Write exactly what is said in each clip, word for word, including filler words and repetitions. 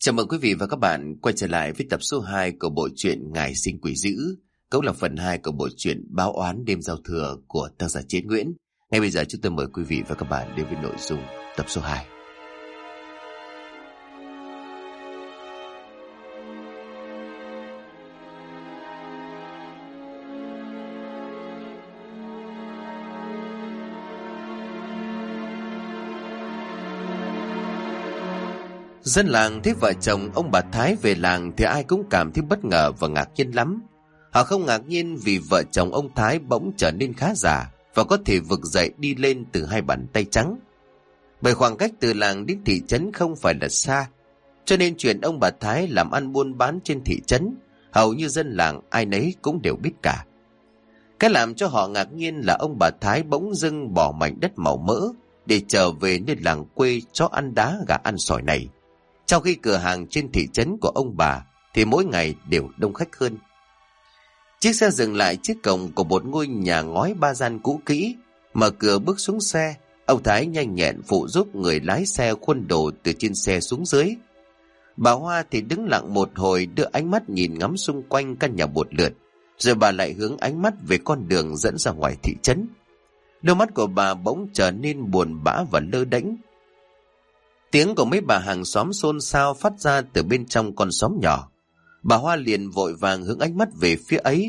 Chào mừng quý vị và các bạn quay trở lại với tập số hai của bộ truyện Ngài Sinh Quỷ Dữ, cũng là phần hai của bộ truyện Báo Oán Đêm Giao Thừa của tác giả Chiến Nguyễn. Ngay bây giờ chúng tôi mời quý vị và các bạn đến với nội dung tập số hai. Dân làng thấy vợ chồng ông bà Thái về làng thì ai cũng cảm thấy bất ngờ và ngạc nhiên lắm. Họ không ngạc nhiên vì vợ chồng ông Thái bỗng trở nên khá giả và có thể vực dậy đi lên từ hai bàn tay trắng. Bởi khoảng cách từ làng đến thị trấn không phải là xa, cho nên chuyện ông bà Thái làm ăn buôn bán trên thị trấn, hầu như dân làng ai nấy cũng đều biết cả. Cái làm cho họ ngạc nhiên là ông bà Thái bỗng dưng bỏ mảnh đất màu mỡ để trở về nơi làng quê cho ăn đá gà ăn sỏi này, trong khi cửa hàng trên thị trấn của ông bà thì mỗi ngày đều đông khách hơn. Chiếc xe dừng lại trước cổng của một ngôi nhà ngói ba gian cũ kỹ. Mở cửa bước xuống xe, ông Thái nhanh nhẹn phụ giúp người lái xe khuân đồ từ trên xe xuống dưới. Bà Hoa thì đứng lặng một hồi, đưa ánh mắt nhìn ngắm xung quanh căn nhà một lượt, rồi bà lại hướng ánh mắt về con đường dẫn ra ngoài thị trấn. Đôi mắt của bà bỗng trở nên buồn bã và lơ đễnh. Tiếng của mấy bà hàng xóm xôn xao phát ra từ bên trong con xóm nhỏ. Bà Hoa liền vội vàng hướng ánh mắt về phía ấy.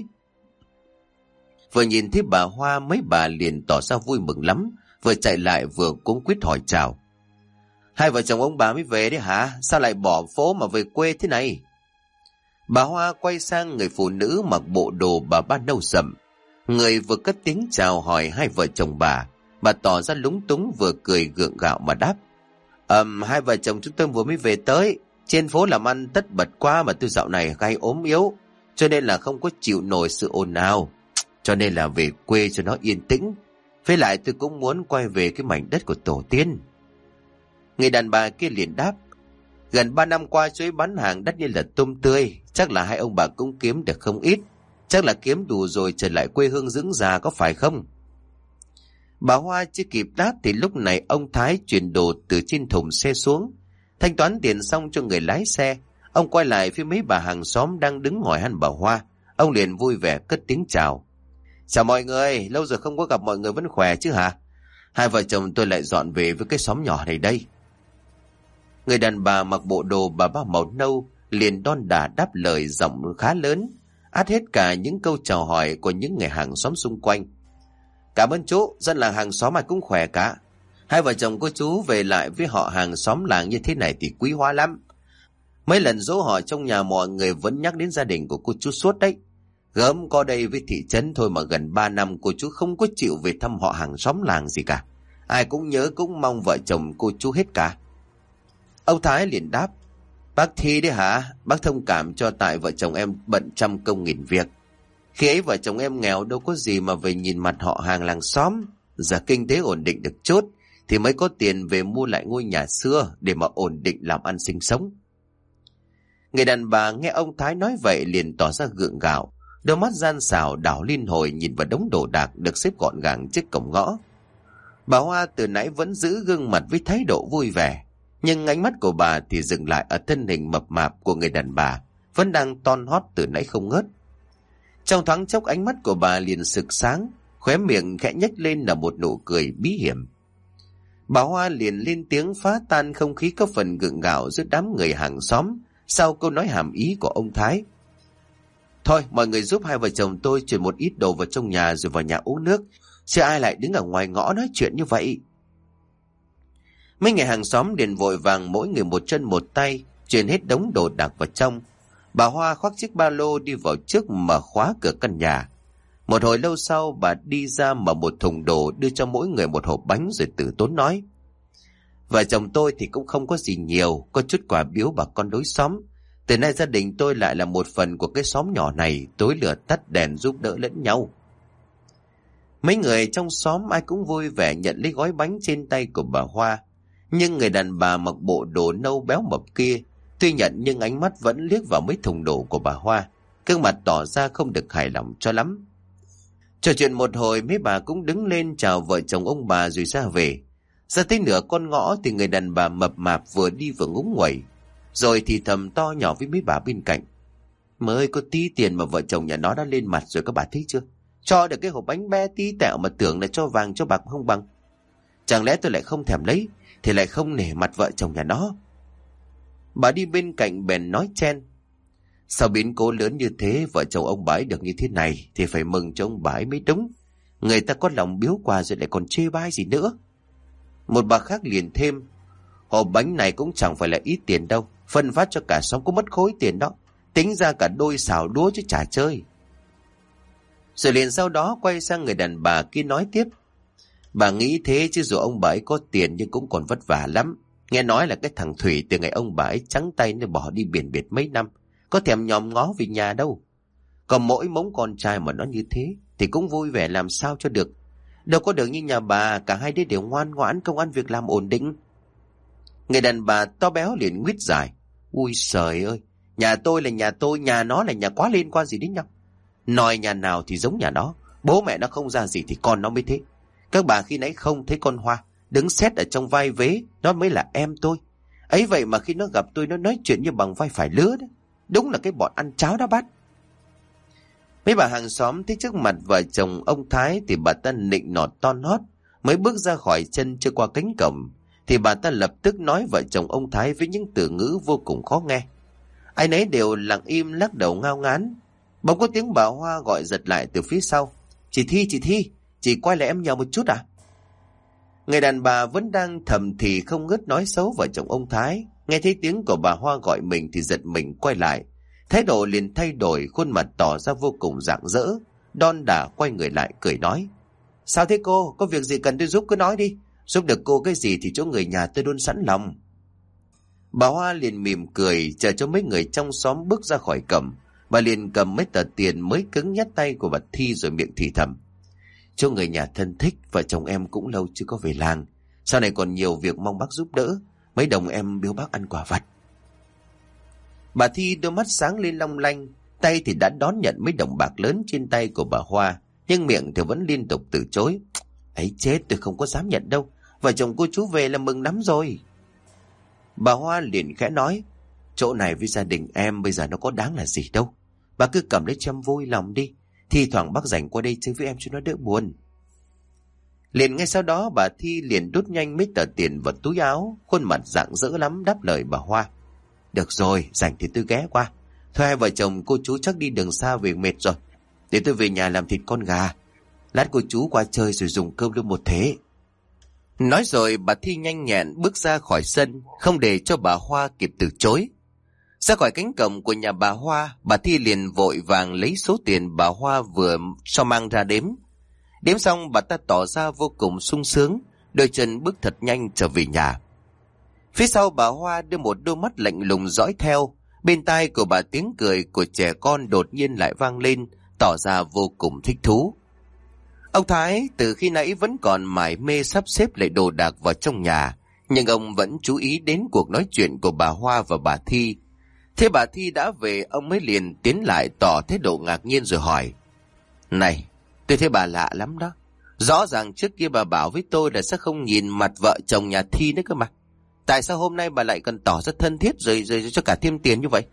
Vừa nhìn thấy bà Hoa, mấy bà liền tỏ ra vui mừng lắm, vừa chạy lại vừa cuống quýt hỏi chào. Hai vợ chồng ông bà mới về đấy hả? Sao lại bỏ phố mà về quê thế này? Bà Hoa quay sang người phụ nữ mặc bộ đồ bà ba nâu sậm. Người vừa cất tiếng chào hỏi hai vợ chồng bà, bà tỏ ra lúng túng vừa cười gượng gạo mà đáp. Ờm, hai vợ chồng chúng tôi vừa mới về tới. Trên phố làm ăn tất bật quá mà tôi dạo này gai ốm yếu, cho nên là không có chịu nổi sự ồn ào, cho nên là về quê cho nó yên tĩnh. Với lại tôi cũng muốn quay về cái mảnh đất của tổ tiên. Người đàn bà kia liền đáp. Gần ba năm qua chuối bán hàng đắt như là tôm tươi, chắc là hai ông bà cũng kiếm được không ít. Chắc là kiếm đủ rồi trở lại quê hương dưỡng già, có phải không? Bà Hoa chưa kịp đáp thì lúc này ông Thái chuyển đồ từ trên thùng xe xuống. Thanh toán tiền xong cho người lái xe, ông quay lại phía mấy bà hàng xóm đang đứng hỏi han bà Hoa. Ông liền vui vẻ cất tiếng chào. Chào mọi người, lâu rồi không có gặp mọi người, vẫn khỏe chứ hả? Hai vợ chồng tôi lại dọn về với cái xóm nhỏ này đây. Người đàn bà mặc bộ đồ bà ba màu nâu liền đon đả đáp lời giọng khá lớn, át hết cả những câu chào hỏi của những người hàng xóm xung quanh. Cảm ơn chú, dân làng hàng xóm ai cũng khỏe cả. Hai vợ chồng cô chú về lại với họ hàng xóm làng như thế này thì quý hóa lắm. Mấy lần dỗ họ trong nhà mọi người vẫn nhắc đến gia đình của cô chú suốt đấy. Gớm có đây với thị trấn thôi mà gần ba năm cô chú không có chịu về thăm họ hàng xóm làng gì cả. Ai cũng nhớ cũng mong vợ chồng cô chú hết cả. Ông Thái liền đáp. Bác Thi đấy hả? Bác thông cảm cho tại vợ chồng em bận trăm công nghìn việc. Khi ấy vợ chồng em nghèo đâu có gì mà về nhìn mặt họ hàng làng xóm. Giờ kinh tế ổn định được chút thì mới có tiền về mua lại ngôi nhà xưa để mà ổn định làm ăn sinh sống. Người đàn bà nghe ông Thái nói vậy liền tỏ ra gượng gạo, đôi mắt gian xảo đảo liên hồi nhìn vào đống đồ đạc được xếp gọn gàng trước cổng ngõ. Bà Hoa từ nãy vẫn giữ gương mặt với thái độ vui vẻ, nhưng ánh mắt của bà thì dừng lại ở thân hình mập mạp của người đàn bà vẫn đang ton hót từ nãy không ngớt. Trong thoáng chốc ánh mắt của bà liền sực sáng, khóe miệng khẽ nhếch lên là một nụ cười bí hiểm. Bà Hoa liền lên tiếng phá tan không khí có phần gượng gạo giữa đám người hàng xóm sau câu nói hàm ý của ông Thái. Thôi mọi người giúp hai vợ chồng tôi chuyển một ít đồ vào trong nhà rồi vào nhà uống nước, chứ ai lại đứng ở ngoài ngõ nói chuyện như vậy. Mấy người hàng xóm liền vội vàng mỗi người một chân một tay chuyển hết đống đồ đạc vào trong. Bà Hoa khoác chiếc ba lô đi vào trước mà khóa cửa căn nhà. Một hồi lâu sau bà đi ra mở một thùng đồ đưa cho mỗi người một hộp bánh rồi từ tốn nói. Vợ chồng tôi thì cũng không có gì nhiều, có chút quà biếu bà con đối xóm. Từ nay gia đình tôi lại là một phần của cái xóm nhỏ này, tối lửa tắt đèn giúp đỡ lẫn nhau. Mấy người trong xóm ai cũng vui vẻ nhận lấy gói bánh trên tay của bà Hoa. Nhưng người đàn bà mặc bộ đồ nâu béo mập kia, tuy nhận nhưng ánh mắt vẫn liếc vào mấy thùng đồ của bà Hoa, gương mặt tỏ ra không được hài lòng cho lắm. Trò chuyện một hồi mấy bà cũng đứng lên chào vợ chồng ông bà rồi ra về. Ra tới nửa con ngõ thì người đàn bà mập mạp vừa đi vừa ngúng nguẩy. Rồi thì thầm to nhỏ với mấy bà bên cạnh. Mới có tí tiền mà vợ chồng nhà nó đã lên mặt rồi, các bà thấy chưa? Cho được cái hộp bánh bé tí tẹo mà tưởng là cho vàng cho bạc không bằng. Chẳng lẽ tôi lại không thèm lấy thì lại không nể mặt vợ chồng nhà nó? Bà đi bên cạnh bèn nói chen. Sao biến cố lớn như thế, vợ chồng ông bà ấy được như thế này thì phải mừng cho ông bà ấy mới đúng. Người ta có lòng biếu quà rồi lại còn chê bai gì nữa. Một bà khác liền thêm. Hộp bánh này cũng chẳng phải là ít tiền đâu, phân phát cho cả xóm cũng mất khối tiền đó. Tính ra cả đôi xào đũa chứ chả chơi. Rồi liền sau đó quay sang người đàn bà kia nói tiếp. Bà nghĩ thế chứ dù ông bà ấy có tiền nhưng cũng còn vất vả lắm. Nghe nói là cái thằng Thủy từ ngày ông bà ấy trắng tay nên bỏ đi biển biệt mấy năm, có thèm nhòm ngó về nhà đâu. Còn mỗi mống con trai mà nó như thế thì cũng vui vẻ làm sao cho được. Đâu có được như nhà bà, cả hai đứa đều ngoan ngoãn, công ăn việc làm ổn định. Người đàn bà to béo liền nguyết dài. Ui trời ơi, nhà tôi là nhà tôi, nhà nó là nhà, quá liên quan gì đến nhau. Nói nhà nào thì giống nhà nó, bố mẹ nó không ra gì thì con nó mới thế. Các bà khi nãy không thấy con Hoa đứng xét ở trong vai vế, nó mới là em tôi. Ấy vậy mà khi nó gặp tôi nó nói chuyện như bằng vai phải lứa đó. Đúng là cái bọn ăn cháo đá bát. Mấy bà hàng xóm thấy trước mặt vợ chồng ông Thái thì bà ta nịnh nọt ton hót. Mới bước ra khỏi chân chưa qua cánh cổng thì bà ta lập tức nói vợ chồng ông Thái với những từ ngữ vô cùng khó nghe. Ai nấy đều lặng im lắc đầu ngao ngán. Bỗng có tiếng bà Hoa gọi giật lại từ phía sau. Chị Thi, chị Thi, chị quay lại em nhờ một chút à? Người đàn bà vẫn đang thầm thì không ngớt nói xấu vợ chồng ông Thái. Nghe thấy tiếng của bà Hoa gọi mình thì giật mình quay lại. Thái độ liền thay đổi, khuôn mặt tỏ ra vô cùng rạng rỡ. Đon đả quay người lại cười nói. Sao thế cô, có việc gì cần tôi giúp cứ nói đi. Giúp được cô cái gì thì chỗ người nhà tôi luôn sẵn lòng. Bà Hoa liền mỉm cười chờ cho mấy người trong xóm bước ra khỏi cổng. Bà liền cầm mấy tờ tiền mới cứng nhắc tay của bà Thi rồi miệng thì thầm. Chỗ người nhà thân thích, vợ chồng em cũng lâu chưa có về làng. Sau này còn nhiều việc mong bác giúp đỡ. Mấy đồng em biếu bác ăn quà vặt. Bà Thi đôi mắt sáng lên long lanh, tay thì đã đón nhận mấy đồng bạc lớn trên tay của bà Hoa, nhưng miệng thì vẫn liên tục từ chối. Ấy chết, tôi không có dám nhận đâu. Vợ chồng cô chú về là mừng lắm rồi. Bà Hoa liền khẽ nói. Chỗ này với gia đình em bây giờ nó có đáng là gì đâu. Bà cứ cầm lấy cho em vui lòng đi. Thi thoảng bác rảnh qua đây chơi với em cho nó đỡ buồn. Liền ngay sau đó bà Thi liền đút nhanh mấy tờ tiền vào túi áo, khuôn mặt rạng rỡ lắm đáp lời bà Hoa. Được rồi, rảnh thì tôi ghé qua. Thôi hai vợ chồng cô chú chắc đi đường xa về mệt rồi. Để tôi về nhà làm thịt con gà. Lát cô chú qua chơi rồi dùng cơm luôn một thế. Nói rồi bà Thi nhanh nhẹn bước ra khỏi sân, không để cho bà Hoa kịp từ chối. Ra khỏi cánh cổng của nhà bà Hoa, bà Thi liền vội vàng lấy số tiền bà Hoa vừa cho mang ra đếm. Đếm xong bà ta tỏ ra vô cùng sung sướng, đôi chân bước thật nhanh trở về nhà. Phía sau bà Hoa đưa một đôi mắt lạnh lùng dõi theo, bên tai của bà tiếng cười của trẻ con đột nhiên lại vang lên, tỏ ra vô cùng thích thú. Ông Thái từ khi nãy vẫn còn mải mê sắp xếp lại đồ đạc vào trong nhà, nhưng ông vẫn chú ý đến cuộc nói chuyện của bà Hoa và bà Thi. Thế bà Thi đã về, ông mới liền tiến lại tỏ thái độ ngạc nhiên rồi hỏi. Này, tôi thấy bà lạ lắm đó. Rõ ràng trước kia bà bảo với tôi là sẽ không nhìn mặt vợ chồng nhà Thi nữa cơ mà. Tại sao hôm nay bà lại cần tỏ ra thân thiết rồi, rồi cho cả thêm tiền như vậy?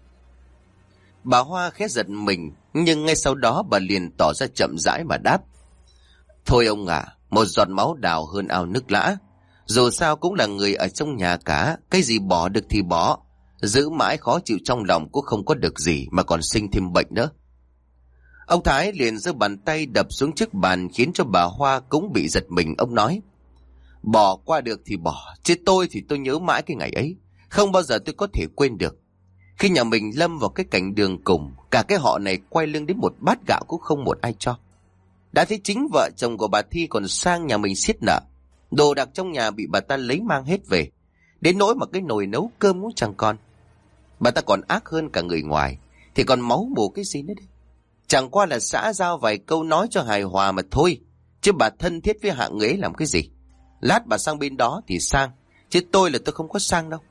Bà Hoa khẽ giật mình, nhưng ngay sau đó bà liền tỏ ra chậm rãi mà đáp. Thôi ông ạ, à, một giọt máu đào hơn ao nước lã. Dù sao cũng là người ở trong nhà cả, cái gì bỏ được thì bỏ. Giữ mãi khó chịu trong lòng cũng không có được gì mà còn sinh thêm bệnh nữa. Ông Thái liền giơ bàn tay đập xuống chiếc bàn khiến cho bà Hoa cũng bị giật mình. Ông nói, bỏ qua được thì bỏ, chứ tôi thì tôi nhớ mãi cái ngày ấy. Không bao giờ tôi có thể quên được. Khi nhà mình lâm vào cái cảnh đường cùng, cả cái họ này quay lưng đến một bát gạo cũng không một ai cho. Đã thấy chính vợ chồng của bà Thi còn sang nhà mình xiết nợ. Đồ đạc trong nhà bị bà ta lấy mang hết về. Đến nỗi mà cái nồi nấu cơm cũng chẳng còn. Bà ta còn ác hơn cả người ngoài, thì còn máu mù cái gì nữa đấy. Chẳng qua là xã giao vài câu nói cho hài hòa mà thôi. Chứ bà thân thiết với hạng người ấy làm cái gì? Lát bà sang bên đó thì sang, chứ tôi là tôi không có sang đâu.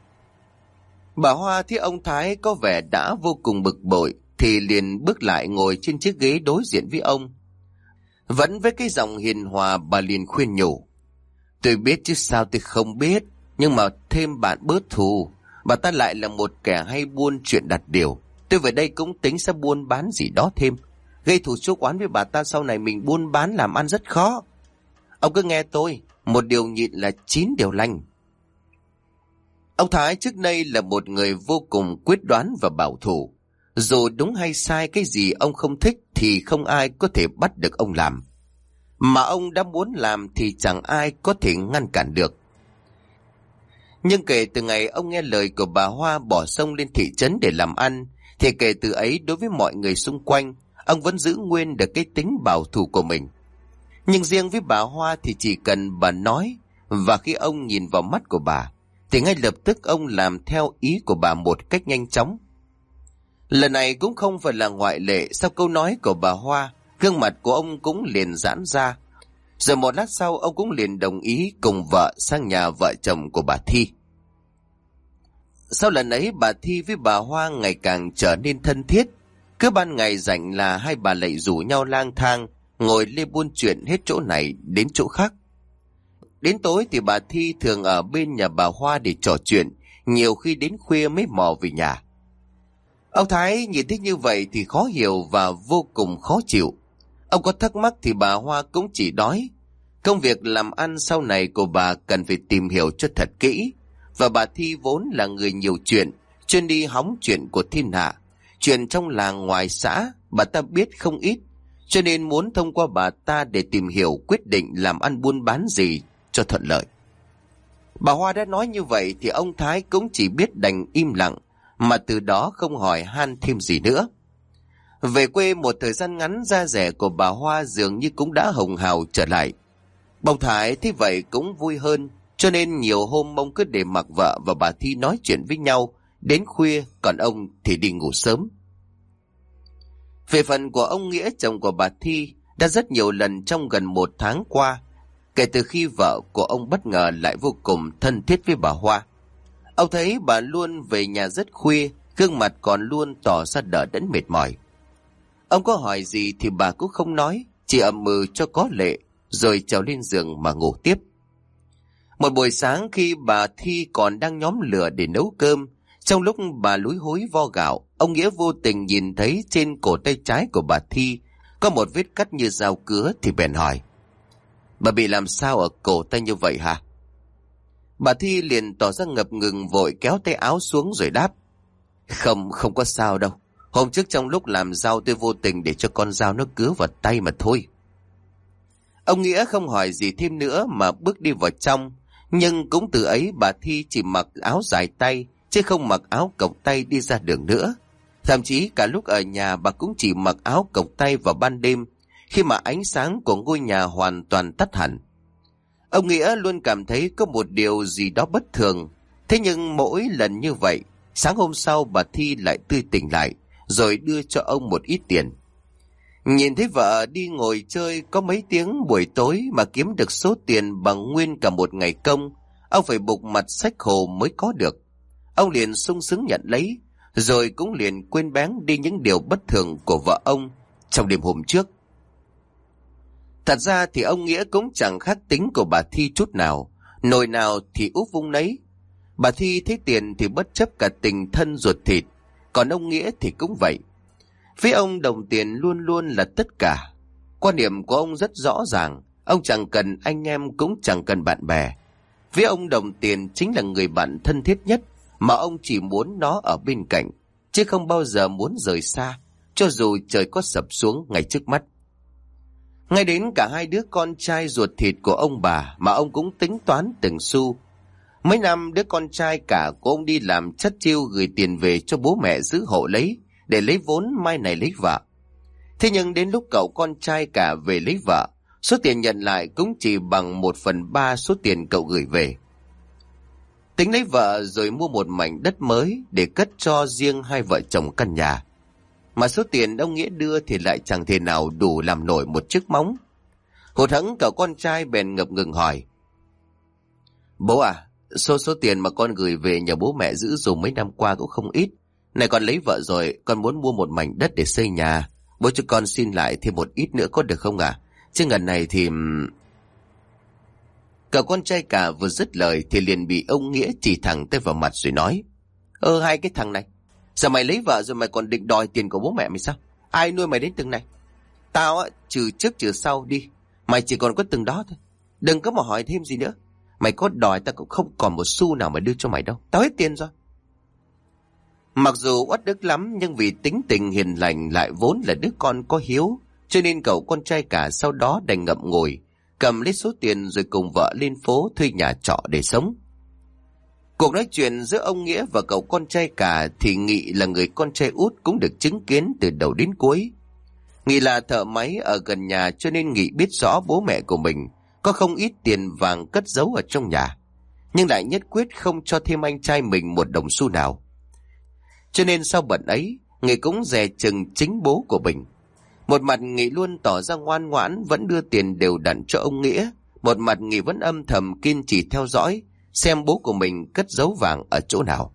Bà Hoa thấy ông Thái có vẻ đã vô cùng bực bội, thì liền bước lại ngồi trên chiếc ghế đối diện với ông. Vẫn với cái giọng hiền hòa, bà liền khuyên nhủ. Tôi biết chứ sao tôi không biết, nhưng mà thêm bạn bớt thù. Bà ta lại là một kẻ hay buôn chuyện đặt điều. Tôi về đây cũng tính sẽ buôn bán gì đó thêm. Gây thù chuốc oán với bà ta, sau này mình buôn bán làm ăn rất khó. Ông cứ nghe tôi, một điều nhịn là chín điều lành. Ông Thái trước đây là một người vô cùng quyết đoán và bảo thủ. Dù đúng hay sai, cái gì ông không thích thì không ai có thể bắt được ông làm. Mà ông đã muốn làm thì chẳng ai có thể ngăn cản được. Nhưng kể từ ngày ông nghe lời của bà Hoa bỏ sông lên thị trấn để làm ăn, thì kể từ ấy đối với mọi người xung quanh, ông vẫn giữ nguyên được cái tính bảo thủ của mình. Nhưng riêng với bà Hoa thì chỉ cần bà nói, và khi ông nhìn vào mắt của bà, thì ngay lập tức ông làm theo ý của bà một cách nhanh chóng. Lần này cũng không phải là ngoại lệ. Sau câu nói của bà Hoa, gương mặt của ông cũng liền giãn ra. Rồi một lát sau ông cũng liền đồng ý cùng vợ sang nhà vợ chồng của bà Thi. Sau lần ấy bà Thi với bà Hoa ngày càng trở nên thân thiết. Cứ ban ngày rảnh là hai bà lại rủ nhau lang thang, ngồi lê buôn chuyện hết chỗ này đến chỗ khác. Đến tối thì bà Thi thường ở bên nhà bà Hoa để trò chuyện, nhiều khi đến khuya mới mò về nhà. Ông Thái nhìn thấy như vậy thì khó hiểu và vô cùng khó chịu. Ông có thắc mắc thì bà Hoa cũng chỉ nói, công việc làm ăn sau này của bà cần phải tìm hiểu cho thật kỹ. Và bà Thi vốn là người nhiều chuyện, chuyên đi hóng chuyện của thiên hạ. Chuyện trong làng ngoài xã bà ta biết không ít, cho nên muốn thông qua bà ta để tìm hiểu quyết định làm ăn buôn bán gì cho thuận lợi. Bà Hoa đã nói như vậy thì ông Thái cũng chỉ biết đành im lặng, mà từ đó không hỏi han thêm gì nữa. Về quê một thời gian ngắn, da rẻ của bà Hoa dường như cũng đã hồng hào trở lại. Ông Thái thấy vậy cũng vui hơn, cho nên nhiều hôm ông cứ để mặc vợ và bà Thi nói chuyện với nhau đến khuya, còn ông thì đi ngủ sớm. Về phần của ông Nghĩa, chồng của bà Thi, đã rất nhiều lần trong gần một tháng qua, kể từ khi vợ của ông bất ngờ lại vô cùng thân thiết với bà Hoa. Ông thấy bà luôn về nhà rất khuya, gương mặt còn luôn tỏ ra đờ đẫn mệt mỏi. Ông có hỏi gì thì bà cũng không nói, chỉ ậm ừ cho có lệ, rồi trèo lên giường mà ngủ tiếp. Một buổi sáng khi bà Thi còn đang nhóm lửa để nấu cơm, trong lúc bà lúi húi vo gạo, ông Nghĩa vô tình nhìn thấy trên cổ tay trái của bà Thi có một vết cắt như dao cứa thì bèn hỏi, bà bị làm sao ở cổ tay như vậy hả? Bà Thi liền tỏ ra ngập ngừng, vội kéo tay áo xuống rồi đáp, Không, không có sao đâu. Hôm trước trong lúc làm rau tôi vô tình để cho con dao nó cứa vào tay mà thôi. Ông Nghĩa không hỏi gì thêm nữa mà bước đi vào trong. Nhưng cũng từ ấy bà Thi chỉ mặc áo dài tay, chứ không mặc áo cộc tay đi ra đường nữa. Thậm chí cả lúc ở nhà bà cũng chỉ mặc áo cộc tay vào ban đêm, khi mà ánh sáng của ngôi nhà hoàn toàn tắt hẳn. Ông Nghĩa luôn cảm thấy có một điều gì đó bất thường. Thế nhưng mỗi lần như vậy, sáng hôm sau bà Thi lại tươi tỉnh lại, rồi đưa cho ông một ít tiền. Nhìn thấy vợ đi ngồi chơi có mấy tiếng buổi tối mà kiếm được số tiền bằng nguyên cả một ngày công, ông phải bục mặt xách hồ mới có được. Ông liền sung sướng nhận lấy, rồi cũng liền quên bén đi những điều bất thường của vợ ông trong đêm hôm trước. Thật ra thì ông Nghĩa cũng chẳng khác tính của bà Thi chút nào, nồi nào thì úp vung nấy. Bà Thi thấy tiền thì bất chấp cả tình thân ruột thịt, còn ông Nghĩa thì cũng vậy. Với ông đồng tiền luôn luôn là tất cả. Quan điểm của ông rất rõ ràng, ông chẳng cần anh em cũng chẳng cần bạn bè. Với ông đồng tiền chính là người bạn thân thiết nhất, mà ông chỉ muốn nó ở bên cạnh, chứ không bao giờ muốn rời xa, cho dù trời có sập xuống ngay trước mắt. Ngay đến cả hai đứa con trai ruột thịt của ông bà mà ông cũng tính toán từng xu. Mấy năm đứa con trai cả của ông đi làm chất chiêu gửi tiền về cho bố mẹ giữ hộ lấy, để lấy vốn mai này lấy vợ. Thế nhưng đến lúc cậu con trai cả về lấy vợ, số tiền nhận lại cũng chỉ bằng một phần ba số tiền cậu gửi về. Tính lấy vợ rồi mua một mảnh đất mới để cất cho riêng hai vợ chồng căn nhà. Mà số tiền ông Nghĩa đưa thì lại chẳng thể nào đủ làm nổi một chiếc móng. Hụt hẫng cậu con trai bèn ngập ngừng hỏi, bố à, số số tiền mà con gửi về nhờ bố mẹ giữ dùng mấy năm qua cũng không ít. Này con lấy vợ rồi, con muốn mua một mảnh đất để xây nhà. Bố cho con xin lại thêm một ít nữa có được không ạ? À? Chứ ngần này thì... Cậu con trai cả vừa dứt lời thì liền bị ông Nghĩa chỉ thẳng tay vào mặt rồi nói, Ơ hai cái thằng này, giờ mày lấy vợ rồi mày còn định đòi tiền của bố mẹ mày sao? Ai nuôi mày đến từng này? Tao á, trừ trước trừ sau đi, mày chỉ còn có từng đó thôi. Đừng có mà hỏi thêm gì nữa. Mày có đòi tao cũng không còn một xu nào mà đưa cho mày đâu. Tao hết tiền rồi. Mặc dù uất ức lắm, nhưng vì tính tình hiền lành lại vốn là đứa con có hiếu, cho nên cậu con trai cả sau đó đành ngậm ngùi, cầm lấy số tiền rồi cùng vợ lên phố thuê nhà trọ để sống. Cuộc nói chuyện giữa ông Nghĩa và cậu con trai cả thì Nghị là người con trai út cũng được chứng kiến từ đầu đến cuối. Nghị là thợ máy ở gần nhà, cho nên Nghị biết rõ bố mẹ của mình có không ít tiền vàng cất giấu ở trong nhà, nhưng lại nhất quyết không cho thêm anh trai mình một đồng xu nào. Cho nên sau bận ấy, Nghị cũng dè chừng chính bố của mình. Một mặt Nghị luôn tỏ ra ngoan ngoãn, vẫn đưa tiền đều đặn cho ông Nghĩa. Một mặt Nghị vẫn âm thầm kiên trì theo dõi, xem bố của mình cất giấu vàng ở chỗ nào.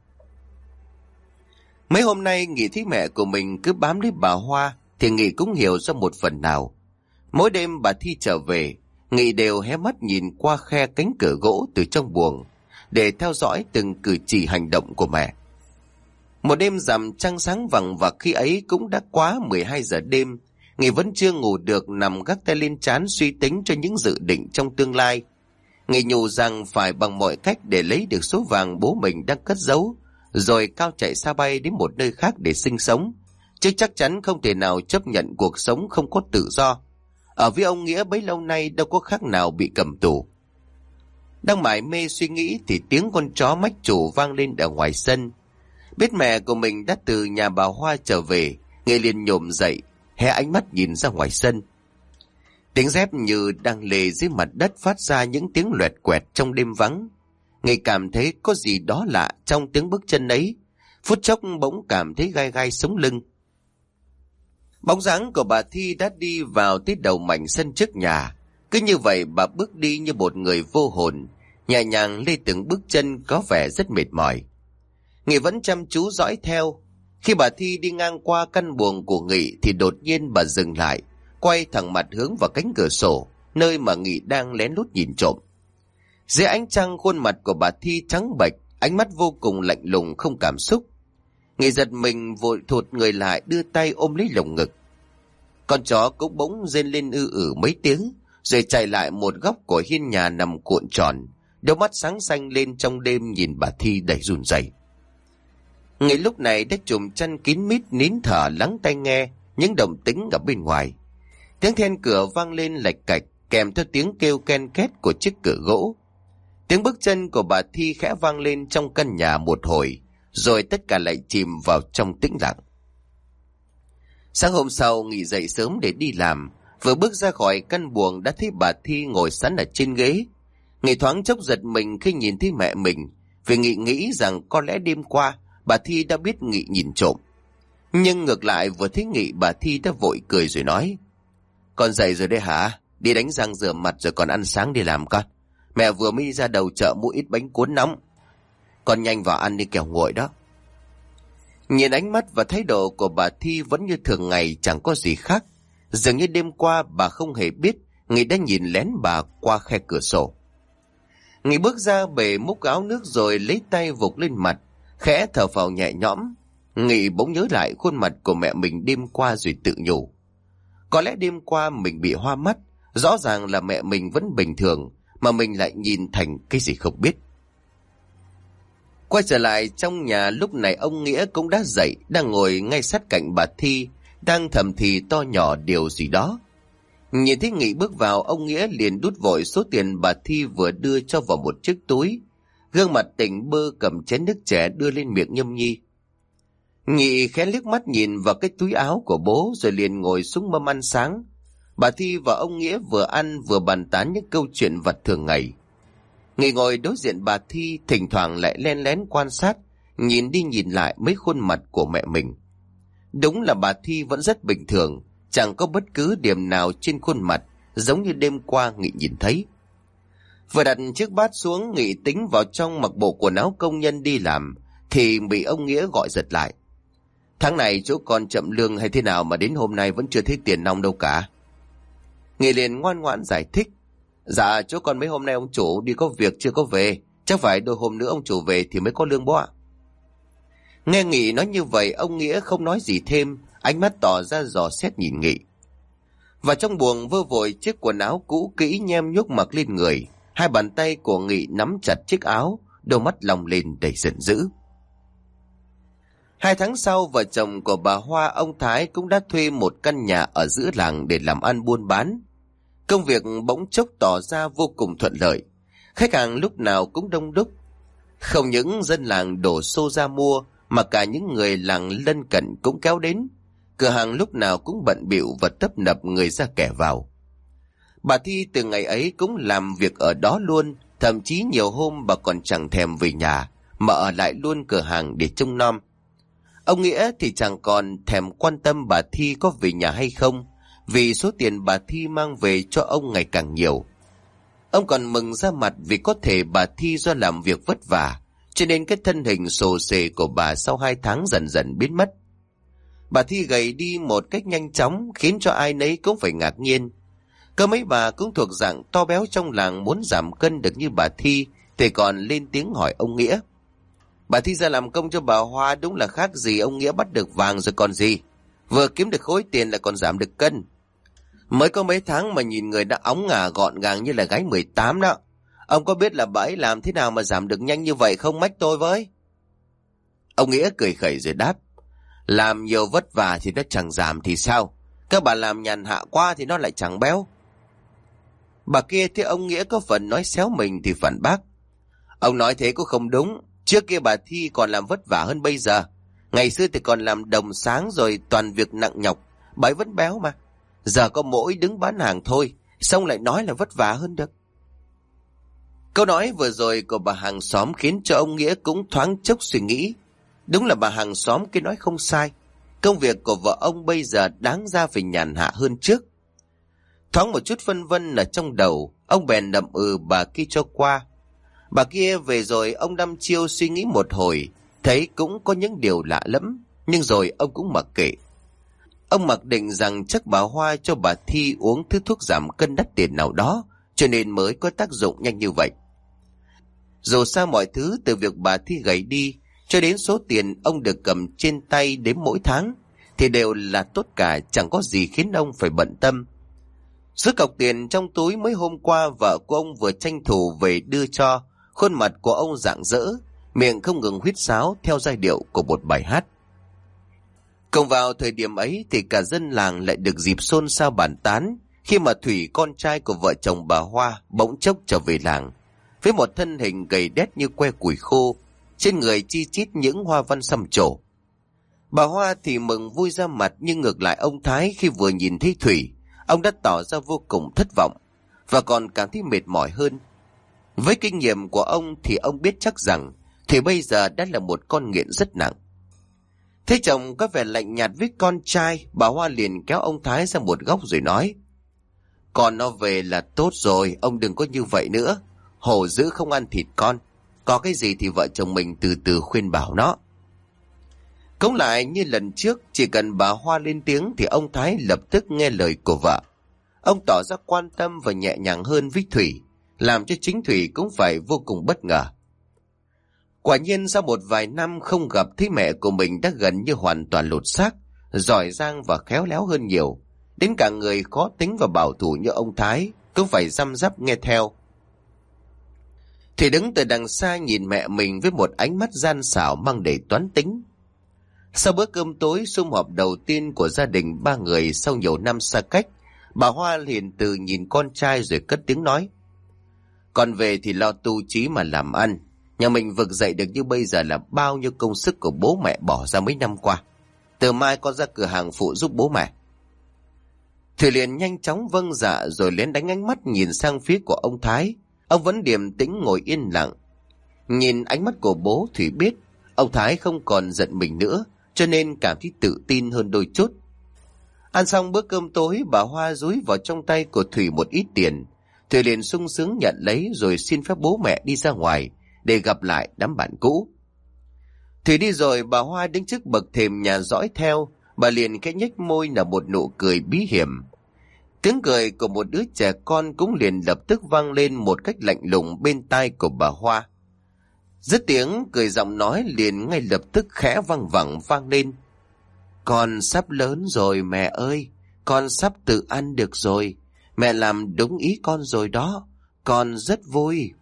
Mấy hôm nay Nghị thấy mẹ của mình cứ bám lấy bà Hoa, thì Nghị cũng hiểu ra một phần nào. Mỗi đêm bà Thi trở về, Nghị đều hé mắt nhìn qua khe cánh cửa gỗ từ trong buồng, để theo dõi từng cử chỉ hành động của mẹ. Một đêm rằm trăng sáng vằng và khi ấy cũng đã quá mười hai giờ đêm, Nghị vẫn chưa ngủ được, nằm gác tay lên trán suy tính cho những dự định trong tương lai. Nghị nhủ rằng phải bằng mọi cách để lấy được số vàng bố mình đang cất giấu, rồi cao chạy xa bay đến một nơi khác để sinh sống, chứ chắc chắn không thể nào chấp nhận cuộc sống không có tự do. Ở với ông Nghĩa bấy lâu nay đâu có khác nào bị cầm tù. Đang mải mê suy nghĩ thì tiếng con chó mách chủ vang lên ở ngoài sân. Biết mẹ của mình đã từ nhà bà Hoa trở về, Nghị liền nhổm dậy, hé ánh mắt nhìn ra ngoài sân. Tiếng dép như đang lề dưới mặt đất phát ra những tiếng loẹt quẹt trong đêm vắng. Nghị cảm thấy có gì đó lạ trong tiếng bước chân ấy, phút chốc bỗng cảm thấy gai gai sống lưng. Bóng dáng của bà Thi đã đi vào tới đầu mảnh sân trước nhà. Cứ như vậy bà bước đi như một người vô hồn, nhẹ nhàng lê từng bước chân có vẻ rất mệt mỏi. Nghị vẫn chăm chú dõi theo. Khi bà Thi đi ngang qua căn buồng của Nghị thì đột nhiên bà dừng lại, quay thẳng mặt hướng vào cánh cửa sổ, nơi mà Nghị đang lén lút nhìn trộm. Dưới ánh trăng, khuôn mặt của bà Thi trắng bệch, ánh mắt vô cùng lạnh lùng không cảm xúc. Nghị giật mình vội thụt người lại, đưa tay ôm lấy lồng ngực. Con chó cũng bỗng rên lên ư ử mấy tiếng, rồi chạy lại một góc của hiên nhà nằm cuộn tròn, đôi mắt sáng xanh lên trong đêm nhìn bà Thi đầy run rẩy. Nghị lúc này đã chùm chăn kín mít, nín thở lắng tai nghe những động tĩnh ở bên ngoài. Tiếng then cửa vang lên lạch cạch, kèm theo tiếng kêu ken két của chiếc cửa gỗ. Tiếng bước chân của bà Thi khẽ vang lên trong căn nhà một hồi, rồi tất cả lại chìm vào trong tĩnh lặng. Sáng hôm sau, Nghị dậy sớm để đi làm, vừa bước ra khỏi căn buồng đã thấy bà Thi ngồi sẵn ở trên ghế. Nghị thoáng chốc giật mình khi nhìn thấy mẹ mình, vì Nghị nghĩ rằng có lẽ đêm qua bà Thi đã biết Nghị nhìn trộm. Nhưng ngược lại vừa thấy Nghị, bà Thi đã vội cười rồi nói: "Con dậy rồi đấy hả? Đi đánh răng rửa mặt rồi còn ăn sáng đi làm con. Mẹ vừa mới đi ra đầu chợ mua ít bánh cuốn nóng. Con nhanh vào ăn đi kẻo nguội đó." Nhìn ánh mắt và thái độ của bà Thi vẫn như thường ngày, chẳng có gì khác. Dường như đêm qua bà không hề biết Nghị đã nhìn lén bà qua khe cửa sổ. Nghị bước ra bể múc áo nước rồi lấy tay vụt lên mặt, khẽ thở phào nhẹ nhõm. Nghị bỗng nhớ lại khuôn mặt của mẹ mình đêm qua rồi tự nhủ: có lẽ đêm qua mình bị hoa mắt, rõ ràng là mẹ mình vẫn bình thường, mà mình lại nhìn thành cái gì không biết. Quay trở lại trong nhà, lúc này ông Nghĩa cũng đã dậy, đang ngồi ngay sát cạnh bà Thi, đang thầm thì to nhỏ điều gì đó. Nhìn thấy Nghị bước vào, ông Nghĩa liền đút vội số tiền bà Thi vừa đưa cho vào một chiếc túi, gương mặt tỉnh bơ cầm chén nước trẻ đưa lên miệng nhâm nhi. Nghị khẽ liếc mắt nhìn vào cái túi áo của bố rồi liền ngồi xuống mâm ăn sáng. Bà Thi và ông Nghĩa vừa ăn vừa bàn tán những câu chuyện vật thường ngày. Nghị ngồi đối diện bà Thi, thỉnh thoảng lại len lén quan sát, nhìn đi nhìn lại mấy khuôn mặt của mẹ mình. Đúng là bà Thi vẫn rất bình thường, chẳng có bất cứ điểm nào trên khuôn mặt giống như đêm qua Nghị nhìn thấy. Vừa đặt chiếc bát xuống, Nghị tính vào trong mặc bộ quần áo công nhân đi làm thì bị ông Nghĩa gọi giật lại. "Tháng này chỗ con chậm lương hay thế nào mà đến hôm nay vẫn chưa thấy tiền nong đâu cả?" Nghị liền ngoan ngoãn giải thích: "Dạ chỗ con mấy hôm nay ông chủ đi có việc chưa có về, chắc phải đôi hôm nữa ông chủ về thì mới có lương bố ạ." Nghe Nghị nói như vậy, ông Nghĩa không nói gì thêm, ánh mắt tỏ ra dò xét nhìn Nghị. Và trong buồng vơ vội chiếc quần áo cũ kỹ nhem nhuốc mặc lên người, hai bàn tay của Nghị nắm chặt chiếc áo, đôi mắt long lên đầy giận dữ. Hai tháng sau, vợ chồng của bà Hoa, ông Thái cũng đã thuê một căn nhà ở giữa làng để làm ăn buôn bán. Công việc bỗng chốc tỏ ra vô cùng thuận lợi, khách hàng lúc nào cũng đông đúc. Không những dân làng đổ xô ra mua, mà cả những người làng lân cận cũng kéo đến. Cửa hàng lúc nào cũng bận bịu và tấp nập người ra kẻ vào. Bà Thi từ ngày ấy cũng làm việc ở đó luôn, thậm chí nhiều hôm bà còn chẳng thèm về nhà, mà ở lại luôn cửa hàng để trông nom. Ông Nghĩa thì chẳng còn thèm quan tâm bà Thi có về nhà hay không, vì số tiền bà Thi mang về cho ông ngày càng nhiều. Ông còn mừng ra mặt vì có thể bà Thi do làm việc vất vả, cho nên cái thân hình xồ xề của bà sau hai tháng dần dần biến mất. Bà Thi gầy đi một cách nhanh chóng, khiến cho ai nấy cũng phải ngạc nhiên. Cơ mấy bà cũng thuộc dạng to béo trong làng, muốn giảm cân được như bà Thi thì còn lên tiếng hỏi ông Nghĩa. Bà Thi ra làm công cho bà Hoa đúng là khác gì ông Nghĩa bắt được vàng rồi còn gì. Vừa kiếm được khối tiền lại còn giảm được cân. Mới có mấy tháng mà nhìn người đã óng ngà gọn gàng như là gái mười tám đó. Ông có biết là bà ấy làm thế nào mà giảm được nhanh như vậy không, mách tôi với? Ông Nghĩa cười khẩy rồi đáp. Làm nhiều vất vả thì nó chẳng giảm thì sao? Các bà làm nhàn hạ quá thì nó lại chẳng béo. Bà kia thấy ông Nghĩa có phần nói xéo mình thì phản bác. Ông nói thế cũng không đúng. Trước kia bà Thi còn làm vất vả hơn bây giờ. Ngày xưa thì còn làm đồng sáng rồi toàn việc nặng nhọc, bà ấy vẫn béo mà. Giờ có mỗi đứng bán hàng thôi, xong lại nói là vất vả hơn được. Câu nói vừa rồi của bà hàng xóm khiến cho ông Nghĩa cũng thoáng chốc suy nghĩ. Đúng là bà hàng xóm kia nói không sai. Công việc của vợ ông bây giờ đáng ra phải nhàn hạ hơn trước. Thoáng một chút phân vân ở trong đầu, ông bèn đậm ừ bà kia cho qua. Bà kia về rồi ông đăm chiêu suy nghĩ một hồi, thấy cũng có những điều lạ lắm, nhưng rồi ông cũng mặc kệ. Ông mặc định rằng chắc bà Hoa cho bà Thi uống thứ thuốc giảm cân đắt tiền nào đó, cho nên mới có tác dụng nhanh như vậy. Dù sao mọi thứ từ việc bà Thi gầy đi cho đến số tiền ông được cầm trên tay đến mỗi tháng thì đều là tốt cả, chẳng có gì khiến ông phải bận tâm. Số cọc tiền trong túi mấy hôm qua vợ của ông vừa tranh thủ về đưa cho, khuôn mặt của ông rạng rỡ, miệng không ngừng huýt sáo theo giai điệu của một bài hát. Cộng vào thời điểm ấy thì cả dân làng lại được dịp xôn xao bàn tán khi mà Thủy, con trai của vợ chồng bà Hoa, bỗng chốc trở về làng với một thân hình gầy đét như que củi khô, trên người chi chít những hoa văn xăm trổ. Bà Hoa thì mừng vui ra mặt, nhưng ngược lại ông Thái khi vừa nhìn thấy Thủy, ông đã tỏ ra vô cùng thất vọng và còn cảm thấy mệt mỏi hơn. Với kinh nghiệm của ông thì ông biết chắc rằng Thủy bây giờ đã là một con nghiện rất nặng. Thấy chồng có vẻ lạnh nhạt với con trai, bà Hoa liền kéo ông Thái ra một góc rồi nói: Con nó về là tốt rồi, ông đừng có như vậy nữa. Hổ dữ không ăn thịt con, có cái gì thì vợ chồng mình từ từ khuyên bảo nó. Cũng lại như lần trước, chỉ cần bà Hoa lên tiếng thì ông Thái lập tức nghe lời của vợ. Ông tỏ ra quan tâm và nhẹ nhàng hơn với Thủy, làm cho chính Thủy cũng phải vô cùng bất ngờ. Quả nhiên sau một vài năm không gặp thấy mẹ của mình đã gần như hoàn toàn lột xác, giỏi giang và khéo léo hơn nhiều. Đến cả người khó tính và bảo thủ như ông Thái cũng phải răm rắp nghe theo. Thủy đứng từ đằng xa nhìn mẹ mình với một ánh mắt gian xảo mang đầy toán tính. Sau bữa cơm tối sum họp đầu tiên của gia đình ba người sau nhiều năm xa cách, bà Hoa liền từ nhìn con trai rồi cất tiếng nói: Con về thì lo tu chí mà làm ăn. Nhà mình vực dậy được như bây giờ là bao nhiêu công sức của bố mẹ bỏ ra mấy năm qua. Từ mai con ra cửa hàng phụ giúp bố mẹ. Thủy liền nhanh chóng vâng dạ rồi lén đánh ánh mắt nhìn sang phía của ông Thái. Ông vẫn điềm tĩnh ngồi yên lặng. Nhìn ánh mắt của bố, Thủy biết ông Thái không còn giận mình nữa, cho nên cảm thấy tự tin hơn đôi chút. Ăn xong bữa cơm tối, bà Hoa dúi vào trong tay của Thủy một ít tiền. Thủy liền sung sướng nhận lấy rồi xin phép bố mẹ đi ra ngoài để gặp lại đám bạn cũ. Thủy đi rồi, bà Hoa đứng trước bậc thềm nhà dõi theo. Bà liền khẽ nhếch môi nở một nụ cười bí hiểm. Tiếng cười của một đứa trẻ con cũng liền lập tức vang lên một cách lạnh lùng bên tai của bà Hoa. Dứt tiếng cười giọng nói liền ngay lập tức khẽ văng vẳng vang lên. Con sắp lớn rồi mẹ ơi, con sắp tự ăn được rồi. Mẹ làm đúng ý con rồi đó, con rất vui.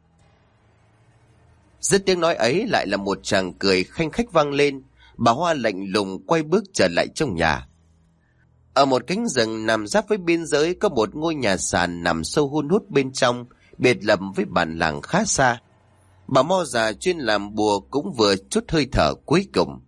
Dứt tiếng nói ấy lại là một tràng cười khanh khách vang lên. Bà Hoa lạnh lùng quay bước trở lại trong nhà. Ở một cánh rừng nằm giáp với biên giới có một ngôi nhà sàn nằm sâu hun hút bên trong, biệt lập với bản làng khá xa. Bà Mo già chuyên làm bùa cũng vừa chút hơi thở cuối cùng.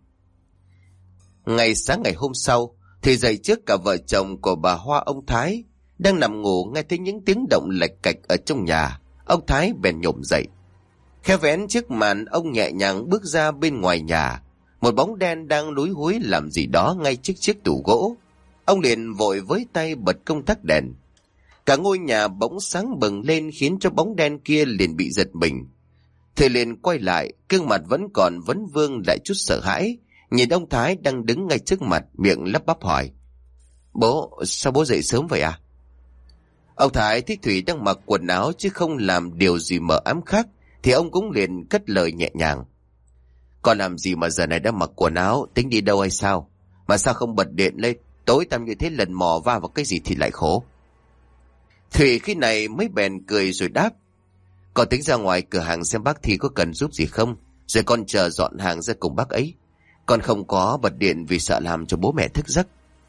Ngày sáng ngày hôm sau thì dậy trước, cả vợ chồng của bà Hoa ông Thái đang nằm ngủ nghe thấy những tiếng động lạch cạch ở trong nhà. Ông Thái bèn nhổm dậy, khe vén chiếc màn, ông nhẹ nhàng bước ra bên ngoài nhà. Một bóng đen đang lúi húi làm gì đó ngay trước chiếc tủ gỗ. Ông liền vội với tay bật công tắc đèn. Cả ngôi nhà bỗng sáng bừng lên khiến cho bóng đen kia liền bị giật mình. Thầy liền quay lại, gương mặt vẫn còn vấn vương lại chút sợ hãi, nhìn ông Thái đang đứng ngay trước mặt, miệng lắp bắp hỏi: Bố, sao bố dậy sớm vậy à? Ông Thái thấy Thủy đang mặc quần áo chứ không làm điều gì mờ ám khác, thì ông cũng liền cất lời nhẹ nhàng: Con làm gì mà giờ này đã mặc quần áo, tính đi đâu hay sao? Mà sao không bật điện lên, tối tăm như thế lần mò va vào cái gì thì lại khổ. Thủy khi này mới bèn cười rồi đáp: Con tính ra ngoài cửa hàng xem bác Thi có cần giúp gì không, rồi con chờ dọn hàng ra cùng bác ấy. Con không có bật điện vì sợ làm cho bố mẹ thức giấc.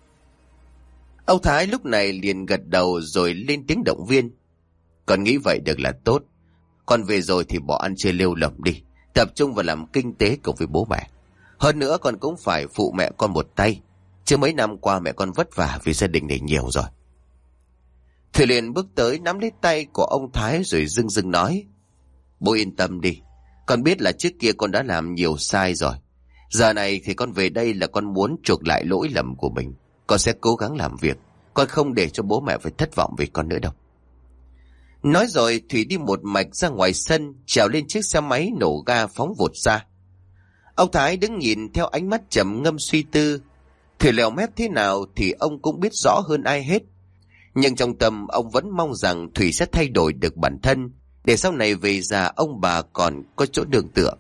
Ông Thái lúc này liền gật đầu rồi lên tiếng động viên: Con nghĩ vậy được là tốt. Con về rồi thì bỏ ăn chơi lêu lỏng đi, tập trung vào làm kinh tế cùng với bố mẹ. Hơn nữa con cũng phải phụ mẹ con một tay, chứ mấy năm qua mẹ con vất vả vì gia đình này nhiều rồi. Thủy liền bước tới nắm lấy tay của ông Thái rồi dưng dưng nói: Bố yên tâm đi, con biết là trước kia con đã làm nhiều sai rồi. Giờ này thì con về đây là con muốn chuộc lại lỗi lầm của mình. Con sẽ cố gắng làm việc, con không để cho bố mẹ phải thất vọng về con nữa đâu. Nói rồi Thủy đi một mạch ra ngoài sân, trèo lên chiếc xe máy nổ ga phóng vụt ra. Ông Thái đứng nhìn theo ánh mắt trầm ngâm suy tư. Thủy lèo mép thế nào thì ông cũng biết rõ hơn ai hết. Nhưng trong tâm ông vẫn mong rằng Thủy sẽ thay đổi được bản thân, để sau này về già ông bà còn có chỗ nương tựa.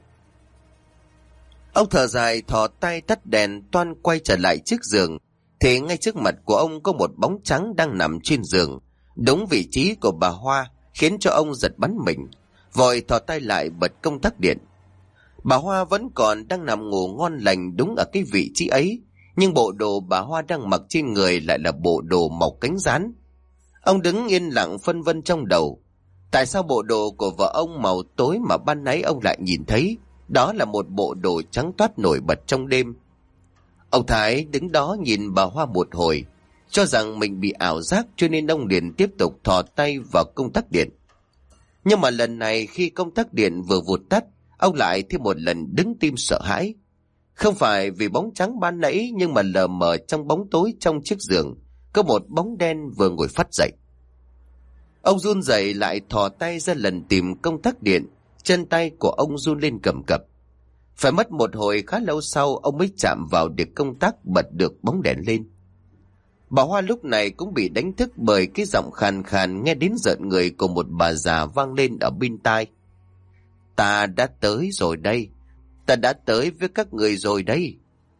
Ông thở dài thò tay tắt đèn toan quay trở lại chiếc giường, thì ngay trước mặt của ông có một bóng trắng đang nằm trên giường, đúng vị trí của bà Hoa, khiến cho ông giật bắn mình, vội thò tay lại bật công tắc điện. Bà Hoa vẫn còn đang nằm ngủ ngon lành đúng ở cái vị trí ấy, nhưng bộ đồ bà Hoa đang mặc trên người lại là bộ đồ màu cánh gián. Ông đứng yên lặng phân vân trong đầu, tại sao bộ đồ của vợ ông màu tối mà ban nãy ông lại nhìn thấy đó là một bộ đồ trắng toát nổi bật trong đêm. Ông Thái đứng đó nhìn bà Hoa một hồi, cho rằng mình bị ảo giác, cho nên ông liền tiếp tục thò tay vào công tắc điện. Nhưng mà lần này khi công tắc điện vừa vụt tắt, ông lại thêm một lần đứng tim sợ hãi. Không phải vì bóng trắng ban nãy, nhưng mà lờ mờ trong bóng tối trong chiếc giường có một bóng đen vừa ngồi phắt dậy. Ông run rẩy lại thò tay ra lần tìm công tắc điện, chân tay của ông run lên cầm cập. Phải mất một hồi khá lâu sau ông mới chạm vào được công tắc, bật được bóng đèn lên. Bà Hoa lúc này cũng bị đánh thức bởi cái giọng khàn khàn nghe đến rợn người của một bà già vang lên ở bên tai: Ta đã tới rồi đây, ta đã tới với các người rồi đây.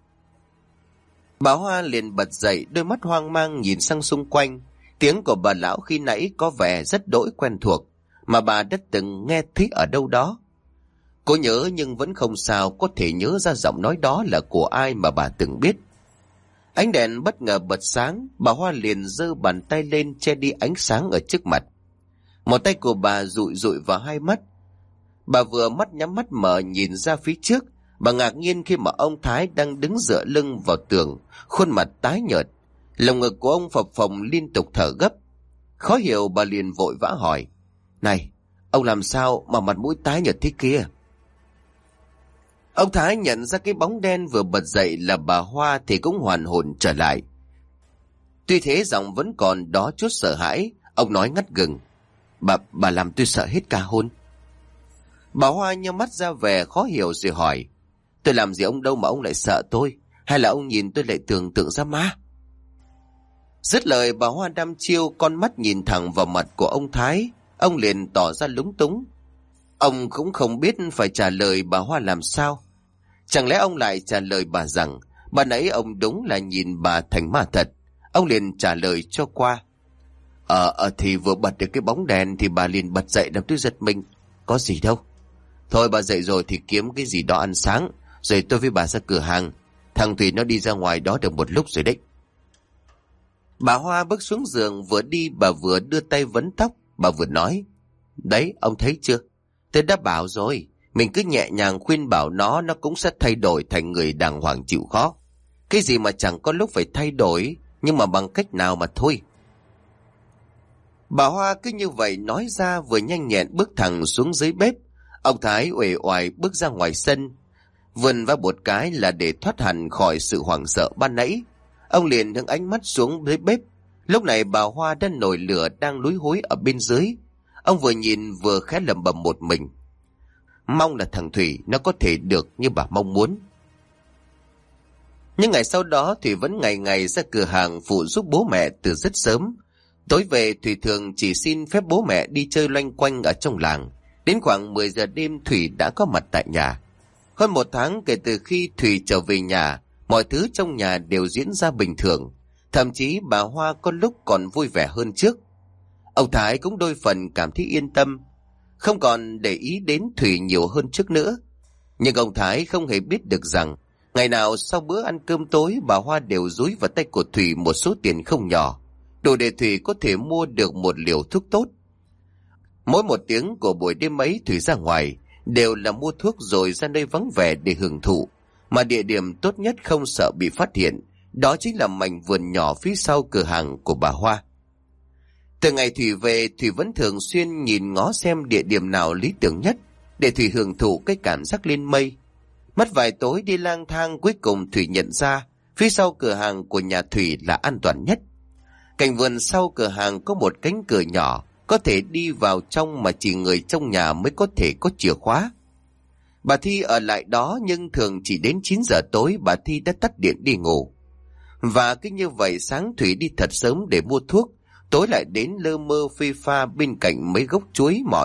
Bà Hoa liền bật dậy, đôi mắt hoang mang nhìn sang xung quanh. Tiếng của bà lão khi nãy có vẻ rất đỗi quen thuộc, mà bà đã từng nghe thấy ở đâu đó. Cô nhớ nhưng vẫn không sao có thể nhớ ra giọng nói đó là của ai mà bà từng biết. Ánh đèn bất ngờ bật sáng, bà Hoa liền giơ bàn tay lên che đi ánh sáng ở trước mặt. Một tay của bà dụi dụi vào hai mắt. Bà vừa mắt nhắm mắt mở nhìn ra phía trước, bà ngạc nhiên khi mà ông Thái đang đứng dựa lưng vào tường, khuôn mặt tái nhợt. Lồng ngực của ông phập phồng liên tục thở gấp. Khó hiểu bà liền vội vã hỏi: Này, ông làm sao mà mặt mũi tái nhợt thế kia? Ông Thái nhận ra cái bóng đen vừa bật dậy là bà Hoa thì cũng hoàn hồn trở lại. Tuy thế giọng vẫn còn đó chút sợ hãi. Ông nói ngắt gừng: Bà, bà làm tôi sợ hết cả hồn. Bà Hoa nhắm mắt ra vẻ khó hiểu rồi hỏi: Tôi làm gì ông đâu mà ông lại sợ tôi? Hay là ông nhìn tôi lại tưởng tượng ra ma? Dứt lời bà Hoa đăm chiêu con mắt nhìn thẳng vào mặt của ông Thái. Ông liền tỏ ra lúng túng: Ông cũng không biết phải trả lời bà Hoa làm sao. Chẳng lẽ ông lại trả lời bà rằng bà nãy ông đúng là nhìn bà thành ma thật. Ông liền trả lời cho qua. Ờ, ờ thì vừa bật được cái bóng đèn thì bà liền bật dậy, đập tôi giật mình. Có gì đâu. Thôi bà dậy rồi thì kiếm cái gì đó ăn sáng, rồi tôi với bà ra cửa hàng. Thằng Thủy nó đi ra ngoài đó được một lúc rồi đấy. Bà Hoa bước xuống giường, vừa đi bà vừa đưa tay vấn tóc. Bà vừa nói, đấy ông thấy chưa, tôi đã bảo rồi, mình cứ nhẹ nhàng khuyên bảo nó, nó cũng sẽ thay đổi thành người đàng hoàng chịu khó. Cái gì mà chẳng có lúc phải thay đổi, nhưng mà bằng cách nào mà thôi. Bà Hoa cứ như vậy nói ra, vừa nhanh nhẹn bước thẳng xuống dưới bếp. Ông Thái uể oải bước ra ngoài sân, vươn vào một cái là để thoát hẳn khỏi sự hoảng sợ ban nãy. Ông liền hướng ánh mắt xuống dưới bếp. Lúc này bà Hoa đã nổi lửa đang lúi húi ở bên dưới. Ông vừa nhìn vừa khẽ lẩm bẩm một mình. Mong là thằng Thủy nó có thể được như bà mong muốn. Nhưng ngày sau đó Thủy vẫn ngày ngày ra cửa hàng phụ giúp bố mẹ từ rất sớm. Tối về Thủy thường chỉ xin phép bố mẹ đi chơi loanh quanh ở trong làng. Đến khoảng mười giờ đêm Thủy đã có mặt tại nhà. Hơn một tháng kể từ khi Thủy trở về nhà, mọi thứ trong nhà đều diễn ra bình thường. Thậm chí bà Hoa có lúc còn vui vẻ hơn trước. Ông Thái cũng đôi phần cảm thấy yên tâm, không còn để ý đến Thủy nhiều hơn trước nữa. Nhưng ông Thái không hề biết được rằng ngày nào sau bữa ăn cơm tối, bà Hoa đều dúi vào tay của Thủy một số tiền không nhỏ, đủ để Thủy có thể mua được một liều thuốc tốt. Mỗi một tiếng của buổi đêm ấy Thủy ra ngoài đều là mua thuốc rồi ra nơi vắng vẻ để hưởng thụ, mà địa điểm tốt nhất không sợ bị phát hiện, đó chính là mảnh vườn nhỏ phía sau cửa hàng của bà Hoa. Từ ngày Thủy về, Thủy vẫn thường xuyên nhìn ngó xem địa điểm nào lý tưởng nhất để Thủy hưởng thụ cái cảm giác lên mây. Mất vài tối đi lang thang, cuối cùng Thủy nhận ra phía sau cửa hàng của nhà Thủy là an toàn nhất. Cạnh vườn sau cửa hàng có một cánh cửa nhỏ, có thể đi vào trong mà chỉ người trong nhà mới có thể có chìa khóa. Bà Thi ở lại đó, nhưng thường chỉ đến chín giờ tối bà Thi đã tắt điện đi ngủ. Và cứ như vậy sáng Thủy đi thật sớm để mua thuốc, tối lại đến lơ mơ phê pha bên cạnh mấy gốc chuối mọi.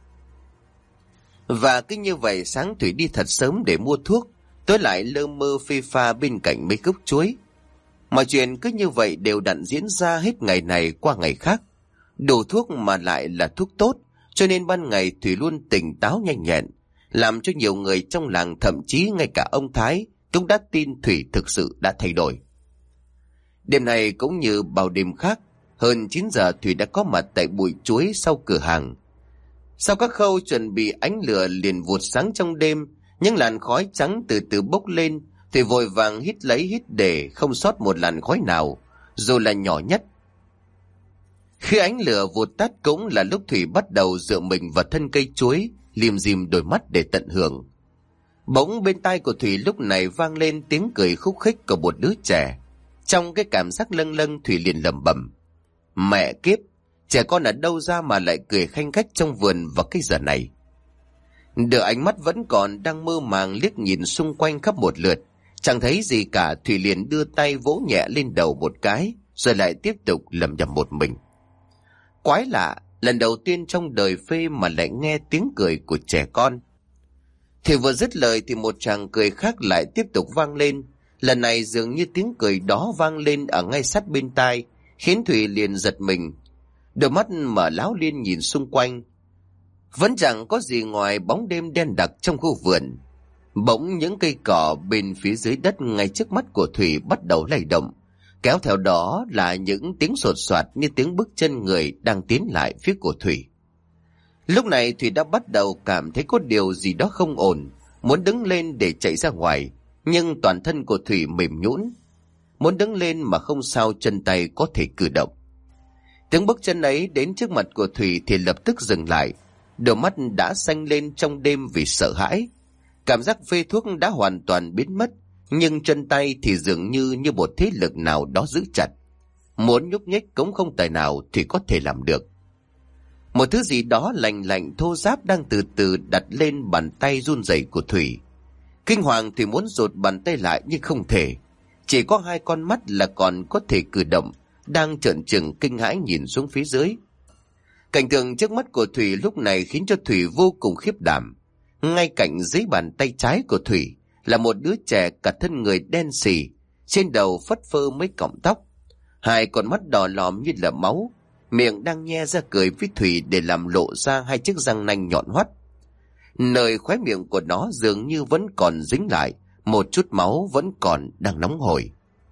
Và cứ như vậy sáng Thủy đi thật sớm để mua thuốc, tối lại lơ mơ phê pha bên cạnh mấy gốc chuối. Mọi chuyện cứ như vậy đều đặn diễn ra hết ngày này qua ngày khác. Đồ thuốc mà lại là thuốc tốt, cho nên ban ngày Thủy luôn tỉnh táo nhanh nhẹn, làm cho nhiều người trong làng, thậm chí ngay cả ông Thái cũng đã tin Thủy thực sự đã thay đổi. Đêm này cũng như bao đêm khác, hơn chín giờ Thủy đã có mặt tại bụi chuối sau cửa hàng. Sau các khâu chuẩn bị, ánh lửa liền vụt sáng trong đêm, những làn khói trắng từ từ bốc lên. Thủy vội vàng hít lấy hít để không sót một làn khói nào, dù là nhỏ nhất. Khi ánh lửa vụt tắt cũng là lúc Thủy bắt đầu dựa mình vào thân cây chuối, lim dim đôi mắt để tận hưởng. Bỗng bên tai của Thủy lúc này vang lên tiếng cười khúc khích của một đứa trẻ. Trong cái cảm giác lâng lâng, Thủy liền lẩm bẩm: mẹ kiếp, trẻ con ở đâu ra mà lại cười khanh khách trong vườn vào cái giờ này. Đứa ánh mắt vẫn còn đang mơ màng liếc nhìn xung quanh khắp một lượt, chẳng thấy gì cả. Thủy liền đưa tay vỗ nhẹ lên đầu một cái, rồi lại tiếp tục lẩm nhẩm một mình. Quái lạ, lần đầu tiên trong đời Phê mà lại nghe tiếng cười của trẻ con. Thì vừa dứt lời thì một tràng cười khác lại tiếp tục vang lên. Lần này dường như tiếng cười đó vang lên ở ngay sát bên tai, khiến Thủy liền giật mình. Đôi mắt mở láo liên nhìn xung quanh, vẫn chẳng có gì ngoài bóng đêm đen đặc trong khu vườn. Bỗng những cây cỏ bên phía dưới đất ngay trước mắt của Thủy bắt đầu lay động, kéo theo đó là những tiếng sột soạt như tiếng bước chân người đang tiến lại phía của Thủy. Lúc này Thủy đã bắt đầu cảm thấy có điều gì đó không ổn, muốn đứng lên để chạy ra ngoài, nhưng toàn thân của Thủy mềm nhũn, muốn đứng lên mà không sao chân tay có thể cử động. Tiếng bước chân ấy đến trước mặt của Thủy thì lập tức dừng lại, đôi mắt đã xanh lên trong đêm vì sợ hãi. Cảm giác phê thuốc đã hoàn toàn biến mất, nhưng chân tay thì dường như như một thế lực nào đó giữ chặt. Muốn nhúc nhích cũng không tài nào thì có thể làm được. Một thứ gì đó lạnh lạnh thô ráp đang từ từ đặt lên bàn tay run rẩy của Thủy. Kinh hoàng thì muốn rụt bàn tay lại nhưng không thể. Chỉ có hai con mắt là còn có thể cử động, đang trợn trừng kinh hãi nhìn xuống phía dưới. Cảnh tượng trước mắt của Thủy lúc này khiến cho Thủy vô cùng khiếp đảm. Ngay cạnh dưới bàn tay trái của Thủy là một đứa trẻ cả thân người đen xì, trên đầu phất phơ mấy cọng tóc, hai con mắt đỏ lòm như là máu, miệng đang nhe ra cười với Thủy để làm lộ ra hai chiếc răng nanh nhọn hoắt. Nơi khóe miệng của nó dường như vẫn còn dính lại một chút máu vẫn còn đang nóng hổi.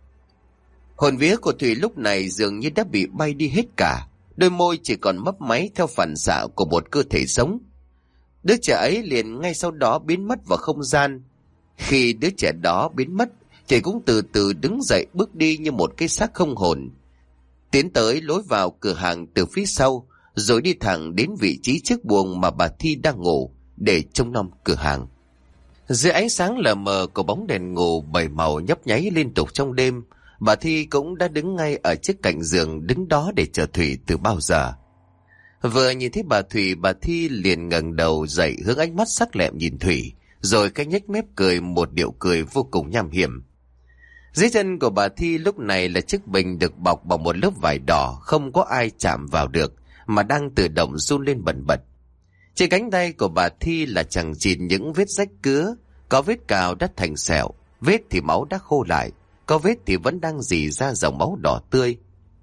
Hồn vía của Thủy lúc này dường như đã bị bay đi hết cả, đôi môi chỉ còn mấp máy theo phản xạ của một cơ thể sống. Đứa trẻ ấy liền ngay sau đó biến mất vào không gian. Khi đứa trẻ đó biến mất thì cũng từ từ đứng dậy bước đi như một cái xác không hồn, tiến tới lối vào cửa hàng từ phía sau, rồi đi thẳng đến vị trí chiếc buồng mà bà Thi đang ngủ để trông nom cửa hàng. Dưới ánh sáng lờ mờ của bóng đèn ngủ bảy màu nhấp nháy liên tục trong đêm, bà Thi cũng đã đứng ngay ở chiếc cạnh giường, đứng đó để chờ Thủy từ bao giờ. Vừa nhìn thấy bà Thủy, bà Thi liền ngẩng đầu dậy, hướng ánh mắt sắc lẹm nhìn Thủy, rồi cái nhếch mép cười một điệu cười vô cùng nham hiểm. Dưới chân của bà Thi lúc này là chiếc bình được bọc bằng một lớp vải đỏ, không có ai chạm vào được mà đang tự động run lên bần bật. Trên cánh tay của bà Thi là chằng chịt những vết rách cứa, có vết cào đã thành sẹo, vết thì máu đã khô lại, có vết thì vẫn đang rỉ ra dòng máu đỏ tươi.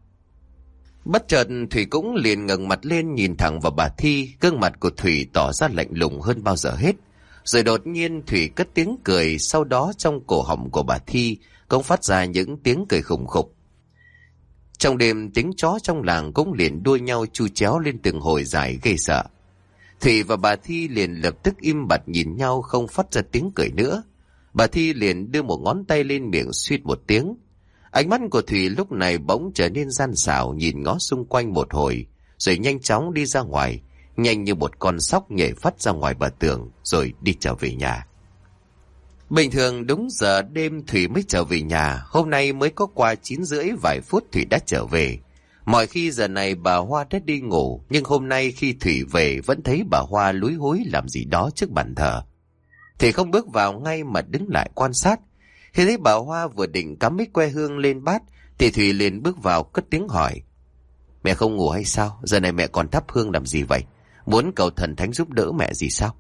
Bất chợt Thủy cũng liền ngẩng mặt lên nhìn thẳng vào bà Thi, gương mặt của Thủy tỏ ra lạnh lùng hơn bao giờ hết. Rồi đột nhiên Thủy cất tiếng cười, sau đó trong cổ họng của bà Thi cũng phát ra những tiếng cười khủng khục. Trong đêm tiếng chó trong làng cũng liền đua nhau chu chéo lên từng hồi dài ghê sợ. Thủy và bà Thi liền lập tức im bặt nhìn nhau, không phát ra tiếng cười nữa. Bà Thi liền đưa một ngón tay lên miệng suýt một tiếng. Ánh mắt của Thủy lúc này bỗng trở nên gian xảo, nhìn ngó xung quanh một hồi, rồi nhanh chóng đi ra ngoài, nhanh như một con sóc nhảy phát ra ngoài bờ tường, rồi đi trở về nhà. Bình thường đúng giờ đêm Thủy mới trở về nhà, hôm nay mới có qua chín rưỡi vài phút Thủy đã trở về. Mọi khi giờ này bà Hoa đã đi ngủ, nhưng hôm nay khi Thủy về vẫn thấy bà Hoa lúi húi làm gì đó trước bàn thờ. Thì không bước vào ngay mà đứng lại quan sát. Khi thấy bà Hoa vừa định cắm mấy que hương lên bát thì Thủy liền bước vào cất tiếng hỏi: Mẹ không ngủ hay sao? Giờ này mẹ còn thắp hương làm gì vậy? Muốn cầu thần thánh giúp đỡ mẹ gì sao?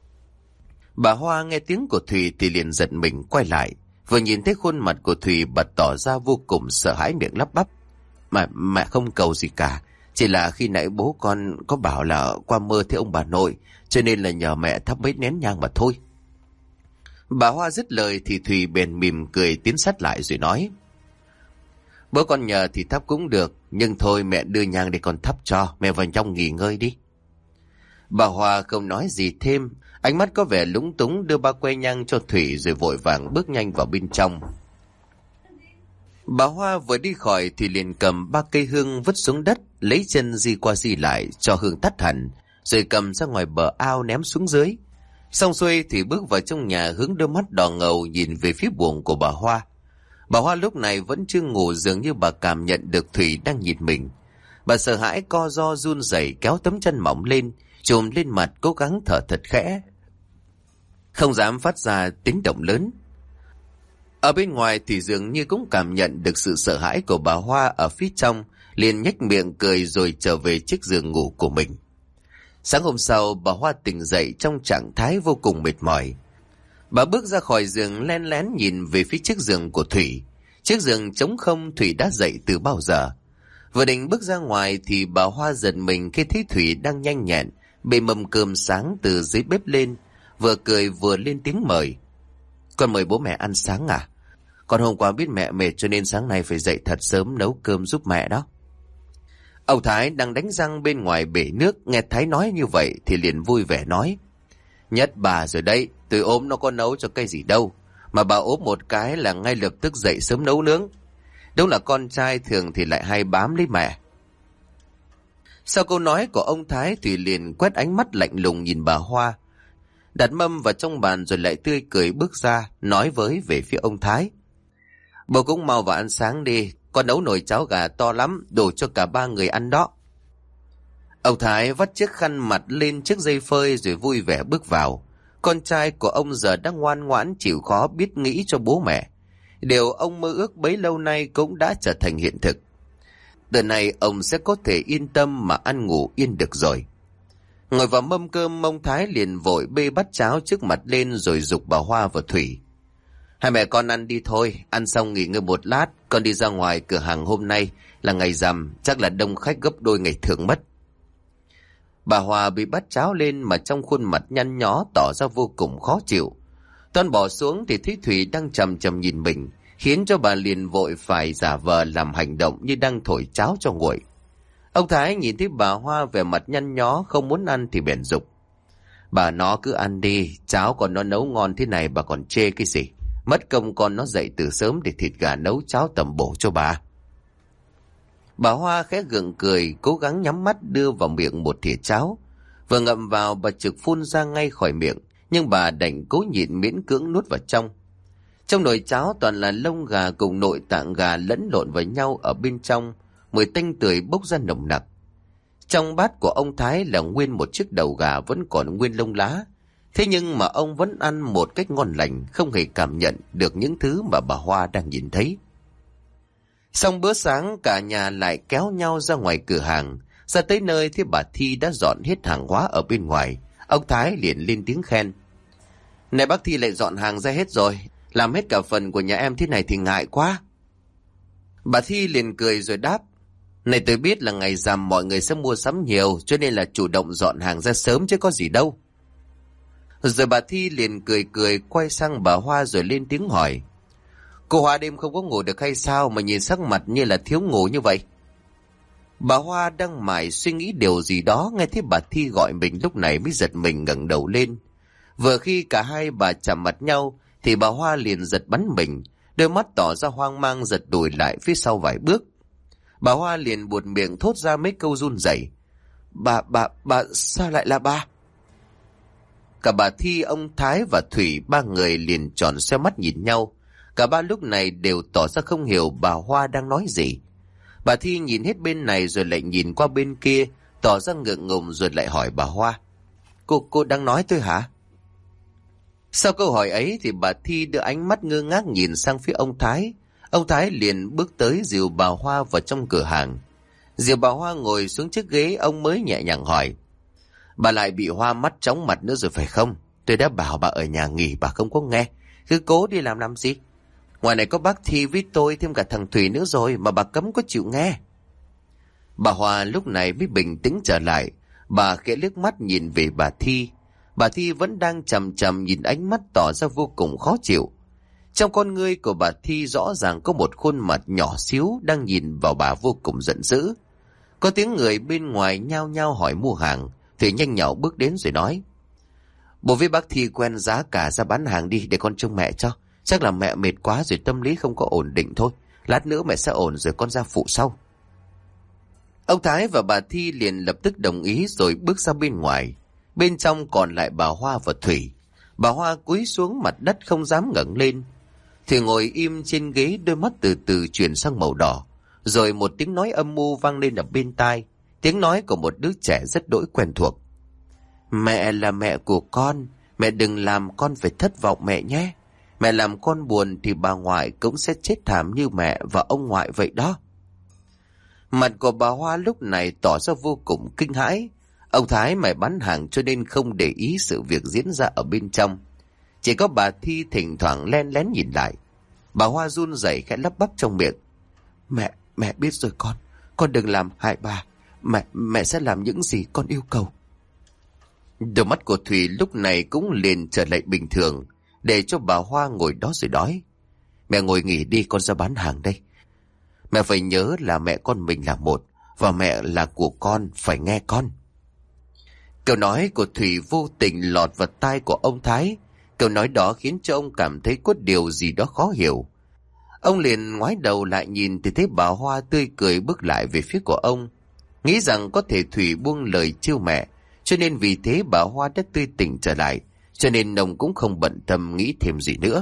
Bà Hoa nghe tiếng của Thủy thì liền giật mình quay lại. Vừa nhìn thấy khuôn mặt của Thủy, bà tỏ ra vô cùng sợ hãi, miệng lắp bắp: Mà mẹ không cầu gì cả, chỉ là khi nãy bố con có bảo là qua mơ thấy ông bà nội, cho nên là nhờ mẹ thắp mấy nén nhang mà thôi. Bà Hoa dứt lời thì Thủy bèn mỉm cười tiến sát lại rồi nói: Bố con nhờ thì thắp cũng được, nhưng thôi mẹ đưa nhang để con thắp cho, mẹ vào trong nghỉ ngơi đi. Bà Hoa không nói gì thêm, ánh mắt có vẻ lúng túng đưa ba que nhang cho Thủy rồi vội vàng bước nhanh vào bên trong. Bà Hoa vừa đi khỏi thì liền cầm ba cây hương vứt xuống đất, lấy chân di qua di lại cho hương tắt hẳn, rồi cầm ra ngoài bờ ao ném xuống dưới. Xong xuôi thì bước vào trong nhà, hướng đôi mắt đỏ ngầu nhìn về phía buồng của bà Hoa. Bà Hoa lúc này vẫn chưa ngủ, dường như bà cảm nhận được Thủy đang nhìn mình. Bà sợ hãi co ro run rẩy kéo tấm chân mỏng lên, chùm lên mặt, cố gắng thở thật khẽ, không dám phát ra tiếng động lớn. Ở bên ngoài thì dường như cũng cảm nhận được sự sợ hãi của bà Hoa ở phía trong, liền nhếch miệng cười rồi trở về chiếc giường ngủ của mình. Sáng hôm sau, bà Hoa tỉnh dậy trong trạng thái vô cùng mệt mỏi. Bà bước ra khỏi giường len lén nhìn về phía chiếc giường của Thủy. Chiếc giường trống không, Thủy đã dậy từ bao giờ. Vừa định bước ra ngoài thì bà Hoa giật mình khi thấy Thủy đang nhanh nhẹn bê mâm cơm sáng từ dưới bếp lên, vừa cười vừa lên tiếng mời: Con mời bố mẹ ăn sáng à? Con hôm qua biết mẹ mệt cho nên sáng nay phải dậy thật sớm nấu cơm giúp mẹ đó. Ông Thái đang đánh răng bên ngoài bể nước, nghe Thái nói như vậy thì liền vui vẻ nói: Nhất bà rồi đấy, tôi ốm nó có nấu cho cái gì đâu, mà bà ốm một cái là ngay lập tức dậy sớm nấu nướng. Đúng là con trai thường thì lại hay bám lấy mẹ. Sau câu nói của ông Thái thì liền quét ánh mắt lạnh lùng nhìn bà Hoa, đặt mâm vào trong bàn rồi lại tươi cười bước ra, nói với về phía ông Thái: Bố cũng mau vào ăn sáng đi, con nấu nồi cháo gà to lắm, đủ cho cả ba người ăn đó. Ông Thái vắt chiếc khăn mặt lên chiếc dây phơi rồi vui vẻ bước vào. Con trai của ông giờ đã ngoan ngoãn chịu khó biết nghĩ cho bố mẹ. Điều ông mơ ước bấy lâu nay cũng đã trở thành hiện thực. Từ nay ông sẽ có thể yên tâm mà ăn ngủ yên được rồi. Ngồi vào mâm cơm, ông Thái liền vội bê bát cháo trước mặt lên rồi giục bà Hoa và Thủy. Hai mẹ con ăn đi thôi, ăn xong nghỉ ngơi một lát, con đi ra ngoài cửa hàng, hôm nay là ngày rằm, chắc là đông khách gấp đôi ngày thường mất. Bà Hoa bị bát cháo lên mà trong khuôn mặt nhăn nhó tỏ ra vô cùng khó chịu. Toan bỏ xuống thì thấy Thủy đang chầm chầm nhìn mình, khiến cho bà liền vội phải giả vờ làm hành động như đang thổi cháo cho nguội. Ông Thái nhìn thấy bà Hoa vẻ mặt nhăn nhó không muốn ăn thì bèn giục. Bà nó cứ ăn đi, cháo còn nó nấu ngon thế này bà còn chê cái gì? Mất công con nó dậy từ sớm để thịt gà nấu cháo tẩm bổ cho bà. Bà Hoa khẽ gượng cười, cố gắng nhắm mắt đưa vào miệng một thìa cháo. Vừa ngậm vào bà trực phun ra ngay khỏi miệng, nhưng bà đành cố nhịn miễn cưỡng nuốt vào trong. Trong nồi cháo toàn là lông gà cùng nội tạng gà lẫn lộn với nhau ở bên trong, mùi tanh tưởi bốc ra nồng nặc. Trong bát của ông Thái là nguyên một chiếc đầu gà vẫn còn nguyên lông lá. Thế nhưng mà ông vẫn ăn một cách ngon lành, không hề cảm nhận được những thứ mà bà Hoa đang nhìn thấy. Xong bữa sáng, cả nhà lại kéo nhau ra ngoài cửa hàng. Ra tới nơi thì bà Thi đã dọn hết hàng hóa ở bên ngoài. Ông Thái liền lên tiếng khen. Này bác Thi lại dọn hàng ra hết rồi, làm hết cả phần của nhà em thế này thì ngại quá. Bà Thi liền cười rồi đáp. Này tôi biết là ngày rằm mọi người sẽ mua sắm nhiều, cho nên là chủ động dọn hàng ra sớm chứ có gì đâu. Rồi bà Thi liền cười cười quay sang bà Hoa rồi lên tiếng hỏi. Cô Hoa đêm không có ngủ được hay sao mà nhìn sắc mặt như là thiếu ngủ như vậy? Bà Hoa đang mải suy nghĩ điều gì đó, nghe thấy bà Thi gọi mình lúc này mới giật mình ngẩng đầu lên. Vừa khi cả hai bà chạm mặt nhau thì bà Hoa liền giật bắn mình, đôi mắt tỏ ra hoang mang giật lùi lại phía sau vài bước. Bà Hoa liền buột miệng thốt ra mấy câu run rẩy. Bà, bà, bà, sao lại là bà? Cả bà Thi, ông Thái và Thủy, ba người liền tròn xoe mắt nhìn nhau. Cả ba lúc này đều tỏ ra không hiểu bà Hoa đang nói gì. Bà Thi nhìn hết bên này rồi lại nhìn qua bên kia, tỏ ra ngượng ngùng rồi lại hỏi bà Hoa. Cô, cô đang nói tôi hả? Sau câu hỏi ấy thì bà Thi đưa ánh mắt ngơ ngác nhìn sang phía ông Thái. Ông Thái liền bước tới dìu bà Hoa vào trong cửa hàng. Dìu bà Hoa ngồi xuống chiếc ghế, ông mới nhẹ nhàng hỏi. Bà lại bị hoa mắt chóng mặt nữa rồi phải không? Tôi đã bảo bà ở nhà nghỉ bà không có nghe. Cứ cố đi làm làm gì? Ngoài này có bác Thi với tôi thêm cả thằng Thủy nữa rồi mà bà cấm có chịu nghe. Bà Hoa lúc này mới bình tĩnh trở lại. Bà khẽ liếc mắt nhìn về bà Thi. Bà Thi vẫn đang chằm chằm nhìn, ánh mắt tỏ ra vô cùng khó chịu. Trong con ngươi của bà Thi rõ ràng có một khuôn mặt nhỏ xíu đang nhìn vào bà vô cùng giận dữ. Có tiếng người bên ngoài nhao nhao hỏi mua hàng. Thủy nhanh nhảu bước đến rồi nói. Bố với bác Thi quen giá cả, ra bán hàng đi để con trông mẹ cho. Chắc là mẹ mệt quá rồi tâm lý không có ổn định thôi. Lát nữa mẹ sẽ ổn rồi con ra phụ sau. Ông Thái và bà Thi liền lập tức đồng ý rồi bước ra bên ngoài. Bên trong còn lại bà Hoa và Thủy. Bà Hoa cúi xuống mặt đất không dám ngẩng lên. Thủy ngồi im trên ghế, đôi mắt từ từ chuyển sang màu đỏ. Rồi một tiếng nói âm mưu vang lên ở bên tai. Tiếng nói của một đứa trẻ rất đỗi quen thuộc. Mẹ là mẹ của con, mẹ đừng làm con phải thất vọng mẹ nhé. Mẹ làm con buồn thì bà ngoại cũng sẽ chết thảm như mẹ và ông ngoại vậy đó. Mặt của bà Hoa lúc này tỏ ra vô cùng kinh hãi. Ông Thái mày bán hàng cho nên không để ý sự việc diễn ra ở bên trong. Chỉ có bà Thi thỉnh thoảng len lén nhìn lại. Bà Hoa run rẩy khẽ lắp bắp trong miệng. Mẹ, mẹ biết rồi con, con đừng làm hại bà. Mẹ, mẹ sẽ làm những gì con yêu cầu. Đôi mắt của Thủy lúc này cũng liền trở lại bình thường, để cho bà Hoa ngồi đó rồi nói. Mẹ ngồi nghỉ đi, con ra bán hàng đây. Mẹ phải nhớ là mẹ con mình là một, và mẹ là của con, phải nghe con. Câu nói của Thủy vô tình lọt vào tai của ông Thái. Câu nói đó khiến cho ông cảm thấy có điều gì đó khó hiểu. Ông liền ngoái đầu lại nhìn thì thấy bà Hoa tươi cười bước lại về phía của ông. Nghĩ rằng có thể Thủy buông lời trêu mẹ, cho nên vì thế bà Hoa đã tươi tỉnh trở lại, cho nên ông cũng không bận tâm nghĩ thêm gì nữa.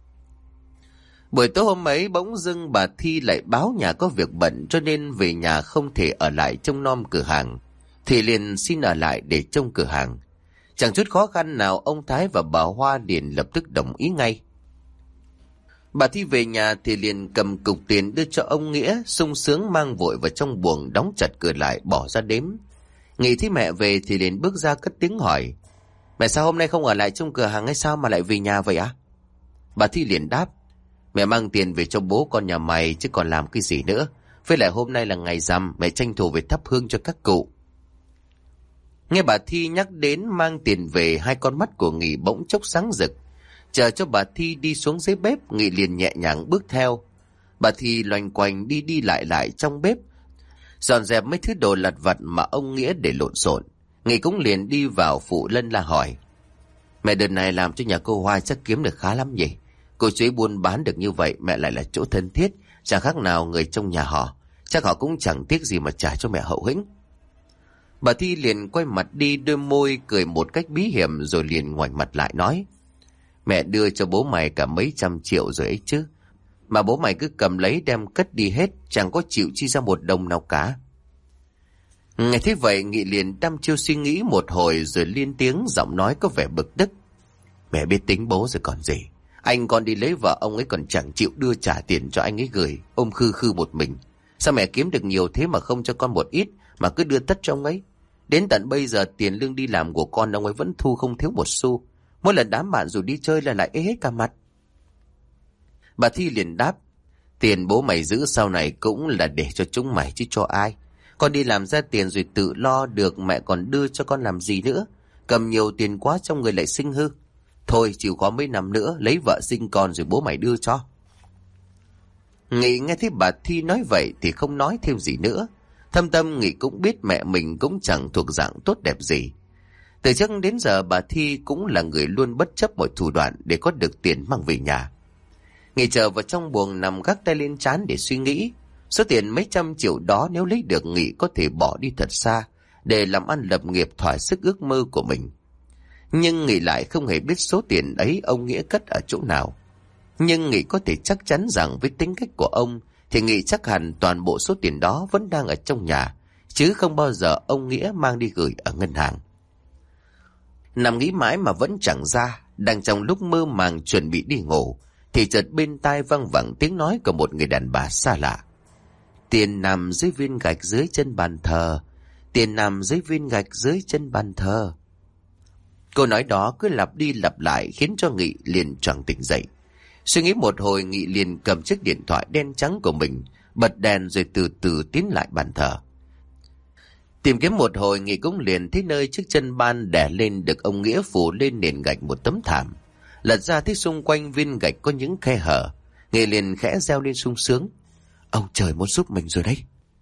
Buổi tối hôm ấy bỗng dưng bà Thi lại báo nhà có việc bận, cho nên về nhà không thể ở lại trông nom cửa hàng. Thì liền xin ở lại để trông cửa hàng. Chẳng chút khó khăn nào, ông Thái và bà Hoa liền lập tức đồng ý ngay. Bà Thi về nhà thì liền cầm cục tiền đưa cho ông Nghĩa, sung sướng mang vội vào trong buồng, đóng chặt cửa lại bỏ ra đếm. Nghĩ thấy mẹ về thì liền bước ra cất tiếng hỏi: Mẹ sao hôm nay không ở lại trong cửa hàng hay sao mà lại về nhà vậy á? Bà Thi liền đáp: Mẹ mang tiền về cho bố con nhà mày chứ còn làm cái gì nữa. Với lại hôm nay là ngày rằm, mẹ tranh thủ về thắp hương cho các cụ. Nghe bà Thi nhắc đến mang tiền về, hai con mắt của Nghị bỗng chốc sáng rực. Chờ cho bà Thi đi xuống dưới bếp, Nghị liền nhẹ nhàng bước theo. Bà Thi loanh quanh đi đi lại lại trong bếp, dọn dẹp mấy thứ đồ lặt vặt mà ông Nghĩa để lộn xộn. Nghị cũng liền đi vào phụ Lân la hỏi: Mẹ đợt này làm cho nhà cô Hoa chắc kiếm được khá lắm nhỉ? Cô chú ấy buôn bán được như vậy, mẹ lại là chỗ thân thiết, chẳng khác nào người trong nhà họ. Chắc họ cũng chẳng tiếc gì mà trả cho mẹ hậu hĩnh. Bà Thi liền quay mặt đi, đôi môi cười một cách bí hiểm, rồi liền ngoảnh mặt lại nói: Mẹ đưa cho bố mày cả mấy trăm triệu rồi ấy chứ, mà bố mày cứ cầm lấy đem cất đi hết, chẳng có chịu chi ra một đồng nào cả. Nghe thế vậy, Nghị liền đăm chiêu suy nghĩ một hồi rồi lên tiếng, giọng nói có vẻ bực tức: Mẹ biết tính bố rồi còn gì. Anh con đi lấy vợ ông ấy còn chẳng chịu đưa trả tiền cho anh ấy gửi, ôm khư khư một mình. Sao mẹ kiếm được nhiều thế mà không cho con một ít, mà cứ đưa tất cho ông ấy? Đến tận bây giờ tiền lương đi làm của con ông ấy vẫn thu không thiếu một xu. Mỗi lần đám bạn rồi đi chơi là lại ế hết cả mặt. Bà Thi liền đáp: Tiền bố mày giữ sau này cũng là để cho chúng mày chứ cho ai. Con đi làm ra tiền rồi tự lo được, mẹ còn đưa cho con làm gì nữa? Cầm nhiều tiền quá trong người lại sinh hư. Thôi chịu khó mấy năm nữa lấy vợ sinh con rồi bố mày đưa cho. Nghị nghe thấy bà Thi nói vậy thì không nói thêm gì nữa. Thâm tâm Nghị cũng biết mẹ mình cũng chẳng thuộc dạng tốt đẹp gì. Từ trước đến giờ bà Thi cũng là người luôn bất chấp mọi thủ đoạn để có được tiền mang về nhà. Nghị trở vào trong buồng nằm gác tay lên trán để suy nghĩ. Số tiền mấy trăm triệu đó nếu lấy được, Nghị có thể bỏ đi thật xa để làm ăn lập nghiệp thỏa sức ước mơ của mình. Nhưng Nghị lại không hề biết số tiền ấy ông Nghĩa cất ở chỗ nào. Nhưng Nghị có thể chắc chắn rằng với tính cách của ông thì Nghị chắc hẳn toàn bộ số tiền đó vẫn đang ở trong nhà, chứ không bao giờ ông Nghĩa mang đi gửi ở ngân hàng. Nằm nghĩ mãi mà vẫn chẳng ra, đang trong lúc mơ màng chuẩn bị đi ngủ thì chợt bên tai văng vẳng tiếng nói của một người đàn bà xa lạ: Tiền nằm dưới viên gạch dưới chân bàn thờ, tiền nằm dưới viên gạch dưới chân bàn thờ. Câu nói đó cứ lặp đi lặp lại khiến cho Nghị liền choàng tỉnh dậy. Suy nghĩ một hồi, Nghị liền cầm chiếc điện thoại đen trắng của mình, bật đèn rồi từ từ tiến lại bàn thờ. Tìm kiếm một hồi, Nghị cũng liền thấy nơi chiếc chân ban đè lên được ông Nghĩa phủ lên nền gạch một tấm thảm. Lật ra thấy xung quanh viên gạch có những khe hở. Nghị liền khẽ reo lên sung sướng: Ông trời muốn giúp mình rồi đấy.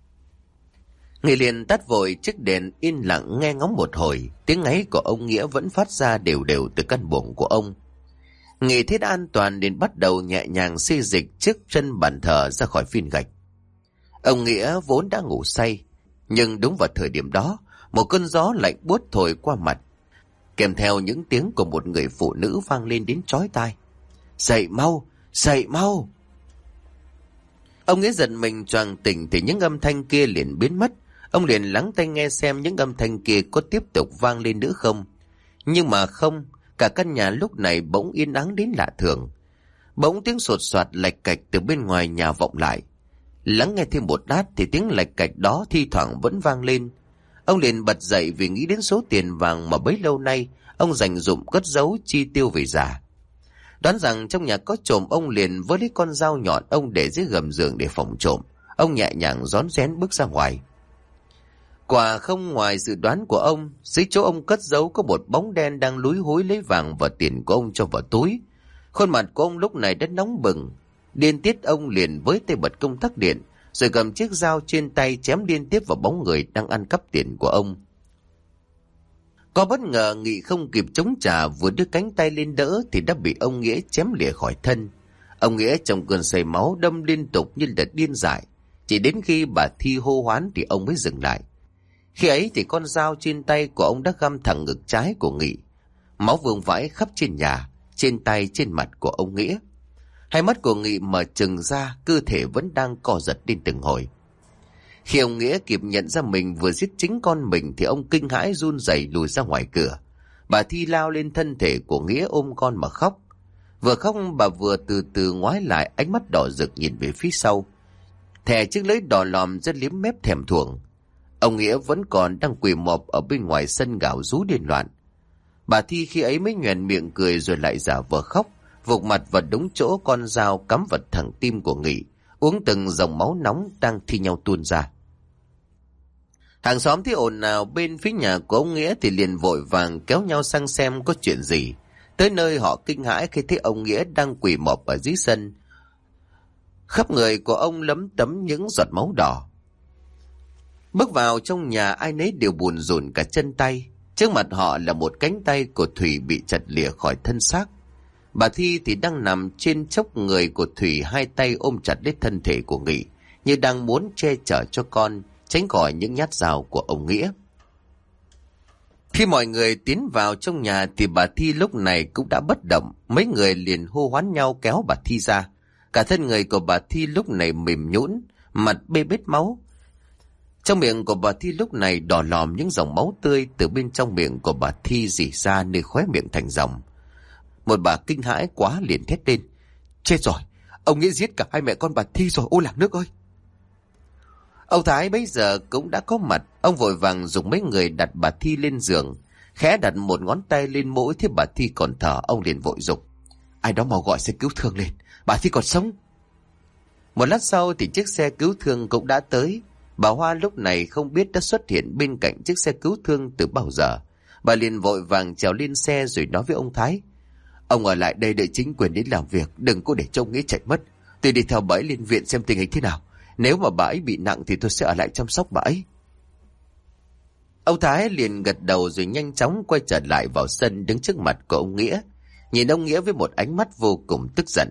Nghị liền tắt vội chiếc đèn, yên lặng nghe ngóng một hồi. Tiếng ngáy của ông Nghĩa vẫn phát ra đều đều từ căn buồng của ông. Nghị thấy đã an toàn nên bắt đầu nhẹ nhàng xê dịch trước chân bàn thờ ra khỏi viên gạch. Ông Nghĩa vốn đã ngủ say, nhưng đúng vào thời điểm đó, một cơn gió lạnh buốt thổi qua mặt, kèm theo những tiếng của một người phụ nữ vang lên đến chói tai: Dậy mau, dậy mau. Ông Nghĩa giật mình choàng tỉnh thì những âm thanh kia liền biến mất. Ông liền lắng tai nghe xem những âm thanh kia có tiếp tục vang lên nữa không. Nhưng mà không, cả căn nhà lúc này bỗng yên ắng đến lạ thường. Bỗng tiếng sột soạt lạch cạch từ bên ngoài nhà vọng lại. Lắng nghe thêm một lát thì tiếng lạch cạch đó thi thoảng vẫn vang lên. Ông liền bật dậy vì nghĩ đến số tiền vàng mà bấy lâu nay ông dành dụm cất giấu chi tiêu về già. Đoán rằng trong nhà có trộm, ông liền với lấy con dao nhọn ông để dưới gầm giường để phòng trộm. Ông nhẹ nhàng rón rén bước ra ngoài. Quả không ngoài dự đoán của ông, dưới chỗ ông cất giấu có một bóng đen đang lúi húi lấy vàng và tiền của ông cho vào túi. Khuôn mặt của ông lúc này đã nóng bừng. Điên tiết ông liền với tay bật công tắc điện, rồi cầm chiếc dao trên tay chém liên tiếp vào bóng người đang ăn cắp tiền của ông. Có bất ngờ, Nghị không kịp chống trả, vừa đưa cánh tay lên đỡ thì đã bị ông Nghĩa chém lìa khỏi thân. Ông Nghĩa trong cơn say máu đâm liên tục như là điên dại. Chỉ đến khi bà Thi hô hoán thì ông mới dừng lại. Khi ấy thì con dao trên tay của ông đã găm thẳng ngực trái của Nghị. Máu vương vãi khắp trên nhà, trên tay, trên mặt của ông Nghĩa. Hai mắt của Nghị mở trừng ra, cơ thể vẫn đang co giật lên từng hồi. Khi ông Nghĩa kịp nhận ra mình vừa giết chính con mình thì ông kinh hãi run rẩy lùi ra ngoài cửa. Bà Thi lao lên thân thể của Nghĩa ôm con mà khóc. Vừa khóc bà vừa từ từ ngoái lại, ánh mắt đỏ rực nhìn về phía sau. Thè chiếc lưỡi đỏ lòm rất liếm mép thèm thuồng. Ông Nghĩa vẫn còn đang quỳ mọp ở bên ngoài sân gào rú điên loạn. Bà Thi khi ấy mới nhoẻn miệng cười rồi lại giả vờ khóc, vụt mặt vào đúng chỗ con dao cắm vào thẳng tim của Nghị, uống từng dòng máu nóng đang thi nhau tuôn ra. Hàng xóm thấy ồn ào bên phía nhà của ông Nghĩa thì liền vội vàng kéo nhau sang xem có chuyện gì. Tới nơi họ kinh hãi khi thấy ông Nghĩa đang quỳ mọp ở dưới sân. Khắp người của ông lấm tấm những giọt máu đỏ. Bước vào trong nhà ai nấy đều buồn rùn cả chân tay. Trước mặt họ là một cánh tay của Thủy bị chặt lìa khỏi thân xác. Bà Thi thì đang nằm trên chốc người của Thủy, hai tay ôm chặt lấy thân thể của Nghị, như đang muốn che chở cho con, tránh khỏi những nhát dao của ông Nghĩa. Khi mọi người tiến vào trong nhà thì bà Thi lúc này cũng đã bất động. Mấy người liền hô hoán nhau kéo bà Thi ra. Cả thân người của bà Thi lúc này mềm nhũn, mặt bê bết máu. Trong miệng của bà Thi lúc này đỏ lòm những dòng máu tươi từ bên trong miệng của bà Thi rỉ ra nơi khóe miệng thành dòng. Một bà kinh hãi quá liền thét lên: chết rồi, ông Nghĩa giết cả hai mẹ con bà Thi rồi, ôi làng nước ơi! Ông Thái bấy giờ cũng đã có mặt. Ông vội vàng dùng mấy người đặt bà Thi lên giường, khẽ đặt một ngón tay lên mũi thì bà Thi còn thở. Ông liền vội giục: ai đó mau gọi xe cứu thương lên, bà Thi còn sống. Một lát sau thì chiếc xe cứu thương cũng đã tới. Bà Hoa lúc này không biết đã xuất hiện bên cạnh chiếc xe cứu thương từ bao giờ. Bà liền vội vàng trèo lên xe rồi nói với ông Thái: ông ở lại đây đợi chính quyền đến làm việc, đừng có để cho ông Nghĩa chạy mất. Tôi đi theo bà ấy lên viện xem tình hình thế nào. Nếu mà bà ấy bị nặng thì tôi sẽ ở lại chăm sóc bà ấy. Ông Thái liền gật đầu rồi nhanh chóng quay trở lại vào sân, đứng trước mặt của ông Nghĩa, nhìn ông Nghĩa với một ánh mắt vô cùng tức giận.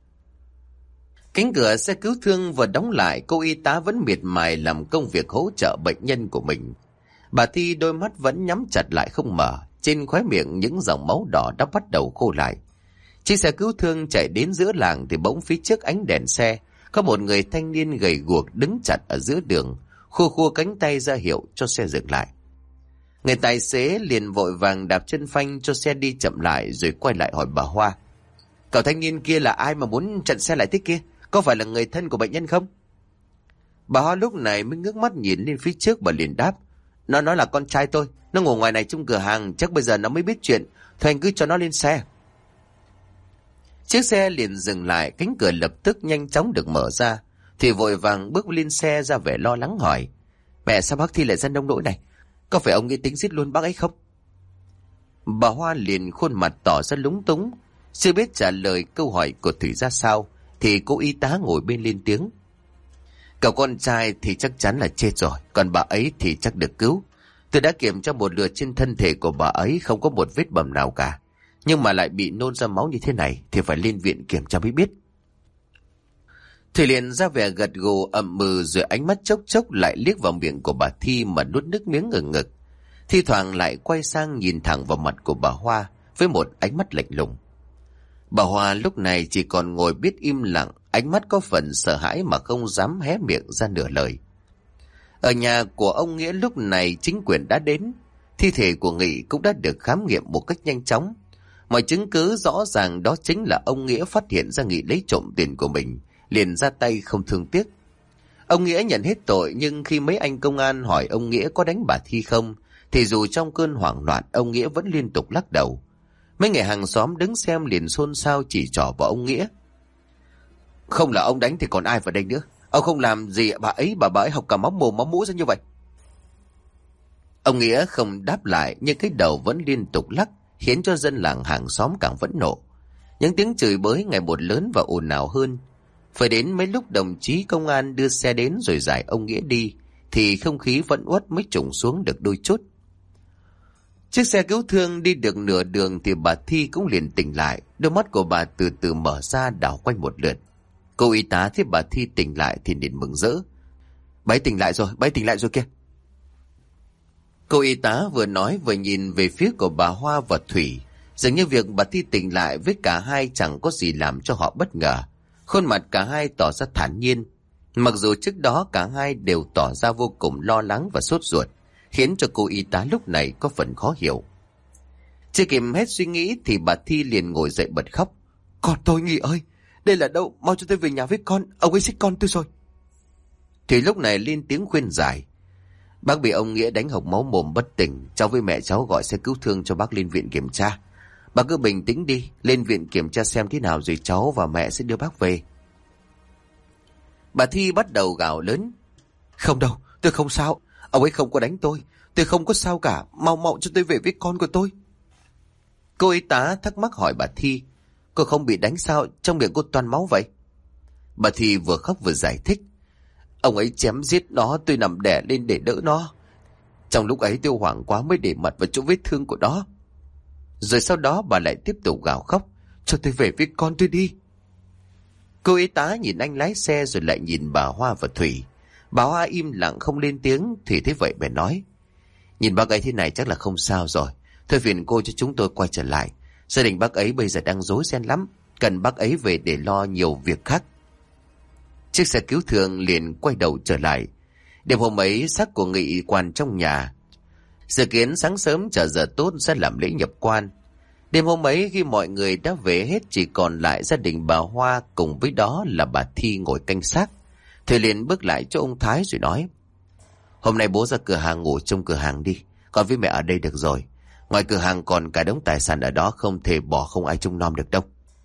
Cánh cửa xe cứu thương vừa đóng lại, cô y tá vẫn miệt mài làm công việc hỗ trợ bệnh nhân của mình. Bà Thi đôi mắt vẫn nhắm chặt lại không mở, trên khóe miệng những dòng máu đỏ đã bắt đầu khô lại. Chiếc xe cứu thương chạy đến giữa làng thì bỗng phía trước ánh đèn xe có một người thanh niên gầy guộc đứng chặt ở giữa đường, khua khua cánh tay ra hiệu cho xe dừng lại. Người tài xế liền vội vàng đạp chân phanh cho xe đi chậm lại rồi quay lại hỏi bà Hoa: cậu thanh niên kia là ai mà muốn chặn xe lại thế kia? Có phải là người thân của bệnh nhân không? Bà Hoa lúc này mới ngước mắt nhìn lên phía trước, bà liền đáp: Nó nói là con trai tôi, nó ngủ ngoài này trong cửa hàng, chắc bây giờ nó mới biết chuyện. Thôi anh cứ cho nó lên xe. Chiếc xe liền dừng lại, cánh cửa lập tức nhanh chóng được mở ra. Thì vội vàng bước lên xe ra vẻ lo lắng hỏi: mẹ, sao bác Thi lại ra nông nỗi này? Có phải ông nghĩ tính giết luôn bác ấy không? Bà Hoa liền khuôn mặt tỏ ra lúng túng, chưa biết trả lời câu hỏi của Thủy ra sao. Thì cô y tá ngồi bên lên tiếng: cậu con trai thì chắc chắn là chết rồi, còn bà ấy thì chắc được cứu. Tôi đã kiểm tra một lượt trên thân thể của bà ấy, không có một vết bầm nào cả. Nhưng mà lại bị nôn ra máu như thế này thì phải lên viện kiểm tra mới biết. Thủy liền ra vẻ gật gù ậm ừ, rồi ánh mắt chốc chốc lại liếc vào miệng của bà Thi mà nuốt nước miếng ngừng ngực. Thi thoảng lại quay sang nhìn thẳng vào mặt của bà Hoa với một ánh mắt lạnh lùng. Bà Hoa lúc này chỉ còn ngồi biết im lặng, ánh mắt có phần sợ hãi mà không dám hé miệng ra nửa lời. Ở nhà của ông Nghĩa lúc này chính quyền đã đến. Thi thể của Nghị cũng đã được khám nghiệm một cách nhanh chóng. Mọi chứng cứ rõ ràng đó chính là ông Nghĩa phát hiện ra Nghị lấy trộm tiền của mình, liền ra tay không thương tiếc. Ông Nghĩa nhận hết tội, nhưng khi mấy anh công an hỏi ông Nghĩa có đánh bà Thi không, thì dù trong cơn hoảng loạn, ông Nghĩa vẫn liên tục lắc đầu. Mấy người hàng xóm đứng xem liền xôn xao chỉ trỏ vào ông Nghĩa: không là ông đánh thì còn ai vào đây nữa? Ông không làm gì bà ấy, bà bà ấy học cả máu mồm máu mũi ra như vậy. Ông Nghĩa không đáp lại, nhưng cái đầu vẫn liên tục lắc, khiến cho dân làng hàng xóm càng phẫn nộ. Những tiếng chửi bới ngày một lớn và ồn ào hơn. Phải đến mấy lúc đồng chí công an đưa xe đến rồi giải ông Nghĩa đi, thì không khí vẫn uất mới trùng xuống được đôi chút. Chiếc xe cứu thương đi được nửa đường thì bà Thi cũng liền tỉnh lại. Đôi mắt của bà từ từ mở ra đảo quanh một lượt. Cô y tá thấy bà Thi tỉnh lại thì liền mừng rỡ: bà ấy tỉnh lại rồi, bà ấy tỉnh lại rồi kìa. Cô y tá vừa nói vừa nhìn về phía của bà Hoa và Thủy. Dường như việc bà Thi tỉnh lại với cả hai chẳng có gì làm cho họ bất ngờ. Khuôn mặt cả hai tỏ ra thản nhiên. Mặc dù trước đó cả hai đều tỏ ra vô cùng lo lắng và sốt ruột, khiến cho cô y tá lúc này có phần khó hiểu. Chưa kịp hết suy nghĩ thì bà Thi liền ngồi dậy bật khóc. Con tôi Nghị ơi, đây là đâu, mau cho tôi về nhà với con, ông ấy xích con tôi rồi. Thủy lúc này lên tiếng khuyên giải. Bác bị ông Nghĩa đánh hộc máu mồm bất tỉnh, cháu với mẹ cháu gọi xe cứu thương cho bác lên viện kiểm tra. Bác cứ bình tĩnh đi, lên viện kiểm tra xem thế nào rồi cháu và mẹ sẽ đưa bác về. Bà Thi bắt đầu gào lớn. Không đâu, tôi không sao, ông ấy không có đánh tôi, tôi không có sao cả, mau mau cho tôi về với con của tôi. Cô y tá thắc mắc hỏi bà Thi. Cô không bị đánh sao, trong miệng cô toàn máu vậy? Bà Thi vừa khóc vừa giải thích. Ông ấy chém giết nó, tôi nằm đè lên để đỡ nó. Trong lúc ấy tôi hoảng quá mới để mặt vào chỗ vết thương của nó. Rồi sau đó bà lại tiếp tục gào khóc. Cho tôi về với con tôi đi. Cô y tá nhìn anh lái xe rồi lại nhìn bà Hoa và Thủy. Bà Hoa im lặng không lên tiếng. Thì thế vậy bèn nói. Nhìn bác ấy thế này chắc là không sao rồi. Thôi phiền cô cho chúng tôi quay trở lại. Gia đình bác ấy bây giờ đang rối ren lắm. Cần bác ấy về để lo nhiều việc khác. Chiếc xe cứu thương liền quay đầu trở lại. Đêm hôm ấy xác của Nghị quan trong nhà. Dự kiến sáng sớm chờ giờ tốt sẽ làm lễ nhập quan. Đêm hôm ấy khi mọi người đã về hết, chỉ còn lại gia đình bà Hoa cùng với đó là bà Thi ngồi canh xác. Thầy liền bước lại cho ông Thái rồi nói. Hôm nay bố ra cửa hàng ngủ trong cửa hàng đi. Con với mẹ ở đây được rồi. Ngoài cửa hàng còn cả đống tài sản ở đó, không thể bỏ không ai trông nom được đâu.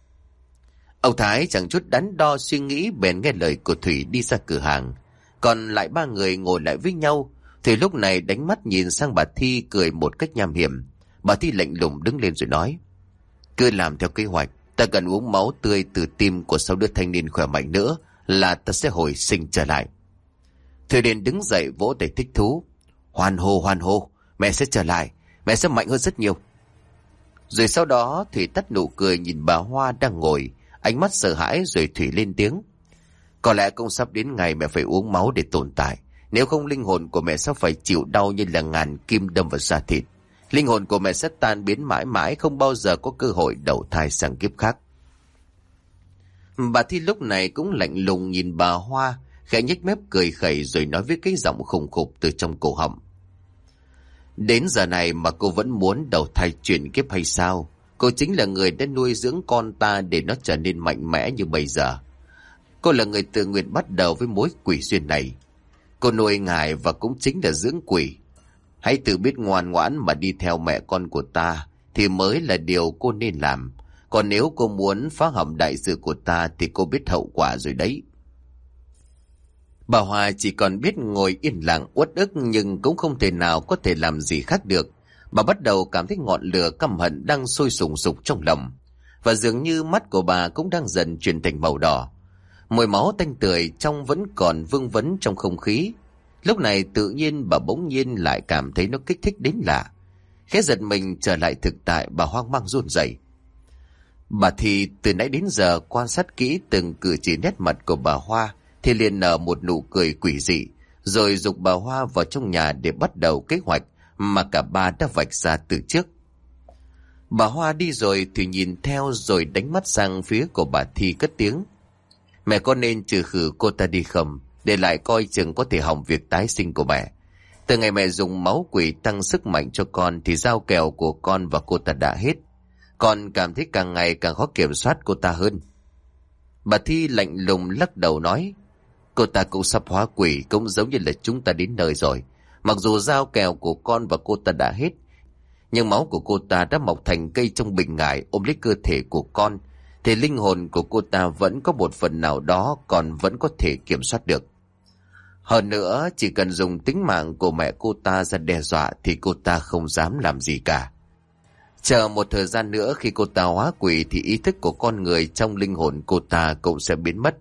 Ông Thái chẳng chút đắn đo suy nghĩ bèn nghe lời của Thủy đi ra cửa hàng. Còn lại ba người ngồi lại với nhau. Thủy lúc này đánh mắt nhìn sang bà Thi cười một cách nham hiểm. Bà Thi lạnh lùng đứng lên rồi nói. Cứ làm theo kế hoạch. Ta cần uống máu tươi từ tim của sáu đứa thanh niên khỏe mạnh nữa là ta sẽ hồi sinh trở lại. Thủy liền đứng dậy vỗ tay thích thú. Hoan hô hoan hô, mẹ sẽ trở lại. Mẹ sẽ mạnh hơn rất nhiều. Rồi sau đó Thủy tắt nụ cười nhìn bà Hoa đang ngồi, ánh mắt sợ hãi rồi Thủy lên tiếng. Có lẽ cũng sắp đến ngày mẹ phải uống máu để tồn tại. Nếu không linh hồn của mẹ sẽ phải chịu đau như là ngàn kim đâm vào da thịt. Linh hồn của mẹ sẽ tan biến mãi mãi, không bao giờ có cơ hội đầu thai sang kiếp khác. Bà Thi lúc này cũng lạnh lùng nhìn bà Hoa, khẽ nhếch mép cười khẩy rồi nói với cái giọng khủng khục từ trong cổ họng. Đến giờ này mà cô vẫn muốn đầu thai chuyển kiếp hay sao? Cô chính là người đã nuôi dưỡng con ta để nó trở nên mạnh mẽ như bây giờ. Cô là người tự nguyện bắt đầu với mối quỷ duyên này. Cô nuôi ngài và cũng chính là dưỡng quỷ. Hãy tự biết ngoan ngoãn mà đi theo mẹ con của ta thì mới là điều cô nên làm. Còn nếu cô muốn phá hỏng đại sự của ta thì cô biết hậu quả rồi đấy. Bà Hoa chỉ còn biết ngồi yên lặng uất ức nhưng cũng không thể nào có thể làm gì khác được. Bà bắt đầu cảm thấy ngọn lửa căm hận đang sôi sùng sục trong lòng. Và dường như mắt của bà cũng đang dần chuyển thành màu đỏ. Mùi máu tanh tưởi trong vẫn còn vương vấn trong không khí. Lúc này tự nhiên bà bỗng nhiên lại cảm thấy nó kích thích đến lạ. Khẽ giật mình trở lại thực tại, bà hoang mang run rẩy. Bà thì từ nãy đến giờ quan sát kỹ từng cử chỉ nét mặt của bà Hoa thì liền nở một nụ cười quỷ dị, rồi giục bà Hoa vào trong nhà để bắt đầu kế hoạch mà cả ba đã vạch ra từ trước. Bà Hoa đi rồi thì nhìn theo rồi đánh mắt sang phía của bà Thi cất tiếng. Mẹ có nên trừ khử cô ta đi không, để lại coi chừng có thể hỏng việc tái sinh của mẹ. Từ ngày mẹ dùng máu quỷ tăng sức mạnh cho con thì giao kèo của con và cô ta đã hết. Con cảm thấy càng ngày càng khó kiểm soát cô ta hơn. Bà Thi lạnh lùng lắc đầu nói. Cô ta cũng sắp hóa quỷ, cũng giống như là chúng ta đến nơi rồi. Mặc dù giao kèo của con và cô ta đã hết, nhưng máu của cô ta đã mọc thành cây trong bình ngải ôm lấy cơ thể của con, thì linh hồn của cô ta vẫn có một phần nào đó còn vẫn có thể kiểm soát được. Hơn nữa, chỉ cần dùng tính mạng của mẹ cô ta ra đe dọa thì cô ta không dám làm gì cả. Chờ một thời gian nữa khi cô ta hóa quỷ thì ý thức của con người trong linh hồn cô ta cũng sẽ biến mất.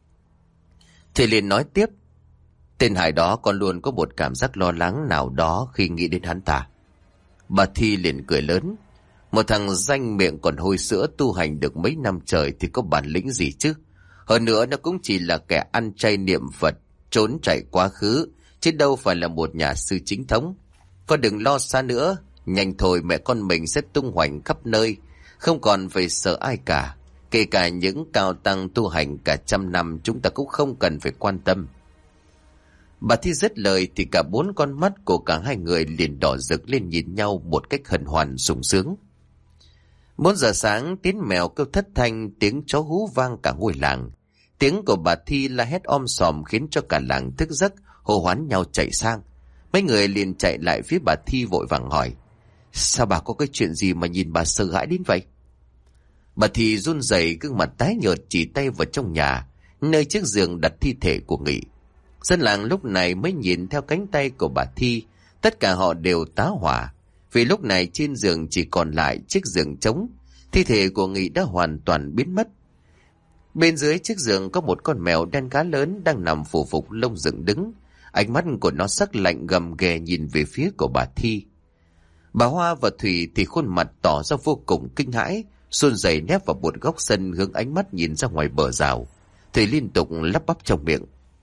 Thì liền nói tiếp. Tên Hải đó con luôn có một cảm giác lo lắng nào đó khi nghĩ đến hắn ta. Bà Thi liền cười lớn. Một thằng danh miệng còn hôi sữa tu hành được mấy năm trời thì có bản lĩnh gì chứ? Hơn nữa nó cũng chỉ là kẻ ăn chay niệm Phật, trốn chạy quá khứ, chứ đâu phải là một nhà sư chính thống. Con đừng lo xa nữa, nhanh thôi mẹ con mình sẽ tung hoành khắp nơi, không còn phải sợ ai cả. Kể cả những cao tăng tu hành cả trăm năm chúng ta cũng không cần phải quan tâm. Bà Thi dứt lời thì cả bốn con mắt của cả hai người liền đỏ rực lên nhìn nhau một cách hân hoan sung sướng. Bốn giờ sáng, tiếng mèo kêu thất thanh, tiếng chó hú vang cả ngôi làng. Tiếng của bà Thi la hét om sòm khiến cho cả làng thức giấc, hô hoán nhau chạy sang. Mấy người liền chạy lại phía bà Thi vội vàng hỏi: sao bà có cái chuyện gì mà nhìn bà sợ hãi đến vậy? Bà Thi run rẩy, gương mặt tái nhợt, chỉ tay vào trong nhà, nơi chiếc giường đặt thi thể của Nghị. Dân làng lúc này mới nhìn theo cánh tay của bà Thi, tất cả họ đều tá hỏa, vì lúc này trên giường chỉ còn lại chiếc giường trống, thi thể của Nghị đã hoàn toàn biến mất. Bên dưới chiếc giường có một con mèo đen cá lớn đang nằm phủ phục lông dựng đứng, ánh mắt của nó sắc lạnh gầm ghè nhìn về phía của bà Thi. Bà Hoa và Thủy thì khuôn mặt tỏ ra vô cùng kinh hãi, run rẩy nép vào một góc sân, hướng ánh mắt nhìn ra ngoài bờ rào. Thủy liên tục lắp bắp trong miệng: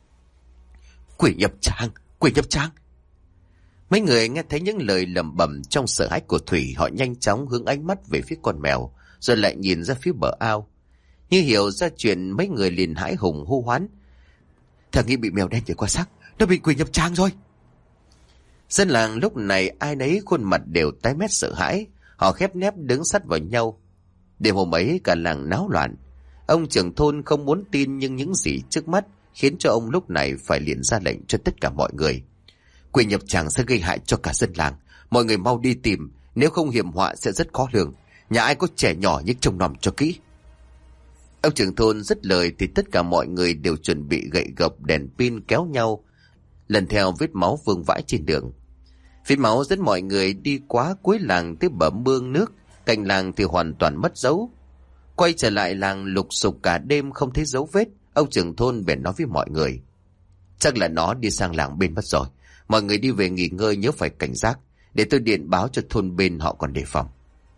quỷ nhập tràng, quỷ nhập tràng. Mấy người nghe thấy những lời lẩm bẩm trong sợ hãi của Thủy, họ nhanh chóng hướng ánh mắt về phía con mèo, rồi lại nhìn ra phía bờ ao. Như hiểu ra chuyện, mấy người liền hãi hùng hô hoán: thằng Nghị bị mèo đen nhảy qua xác, nó bị quỷ nhập tràng rồi. Dân làng lúc này ai nấy khuôn mặt đều tái mét sợ hãi, họ khép nép đứng sát vào nhau. Đêm hôm ấy cả làng náo loạn. Ông trưởng thôn không muốn tin, nhưng những gì trước mắt khiến cho ông lúc này phải liền ra lệnh cho tất cả mọi người: quỷ nhập tràng sẽ gây hại cho cả dân làng, mọi người mau đi tìm, nếu không hiểm họa sẽ rất khó lường. Nhà ai có trẻ nhỏ nhưng trông nom cho kỹ. Ông trưởng thôn dứt lời thì tất cả mọi người đều chuẩn bị gậy gộc, đèn pin kéo nhau lần theo vết máu vương vãi trên đường. Vết máu dẫn mọi người đi quá cuối làng tới bờ mương nước, cạnh làng thì hoàn toàn mất dấu. Quay trở lại làng lục sục cả đêm không thấy dấu vết, ông trưởng thôn bèn nói với mọi người: chắc là nó đi sang làng bên mất rồi, mọi người đi về nghỉ ngơi, nhớ phải cảnh giác, để tôi điện báo cho thôn bên họ còn đề phòng.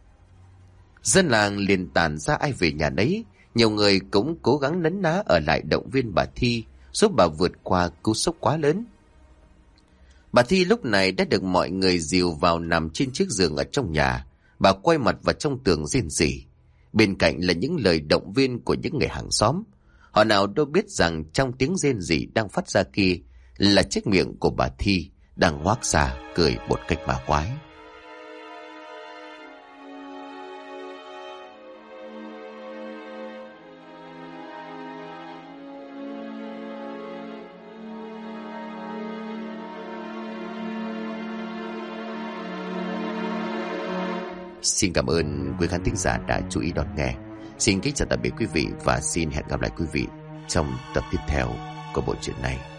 Dân làng liền tản ra ai về nhà nấy, nhiều người cũng cố gắng nấn ná ở lại động viên bà Thi, giúp bà vượt qua cú sốc quá lớn. Bà Thi lúc này đã được mọi người dìu vào nằm trên chiếc giường ở trong nhà. Bà quay mặt vào trong tường rên rỉ. Bên cạnh là những lời động viên của những người hàng xóm. Họ nào đâu biết rằng trong tiếng rên rỉ đang phát ra kia là chiếc miệng của bà Thi đang ngoác ra cười một cách ma quái. Xin cảm ơn quý khán thính giả đã chú ý đón nghe. Xin kính chào tạm biệt quý vị và xin hẹn gặp lại quý vị trong tập tiếp theo của bộ truyện này.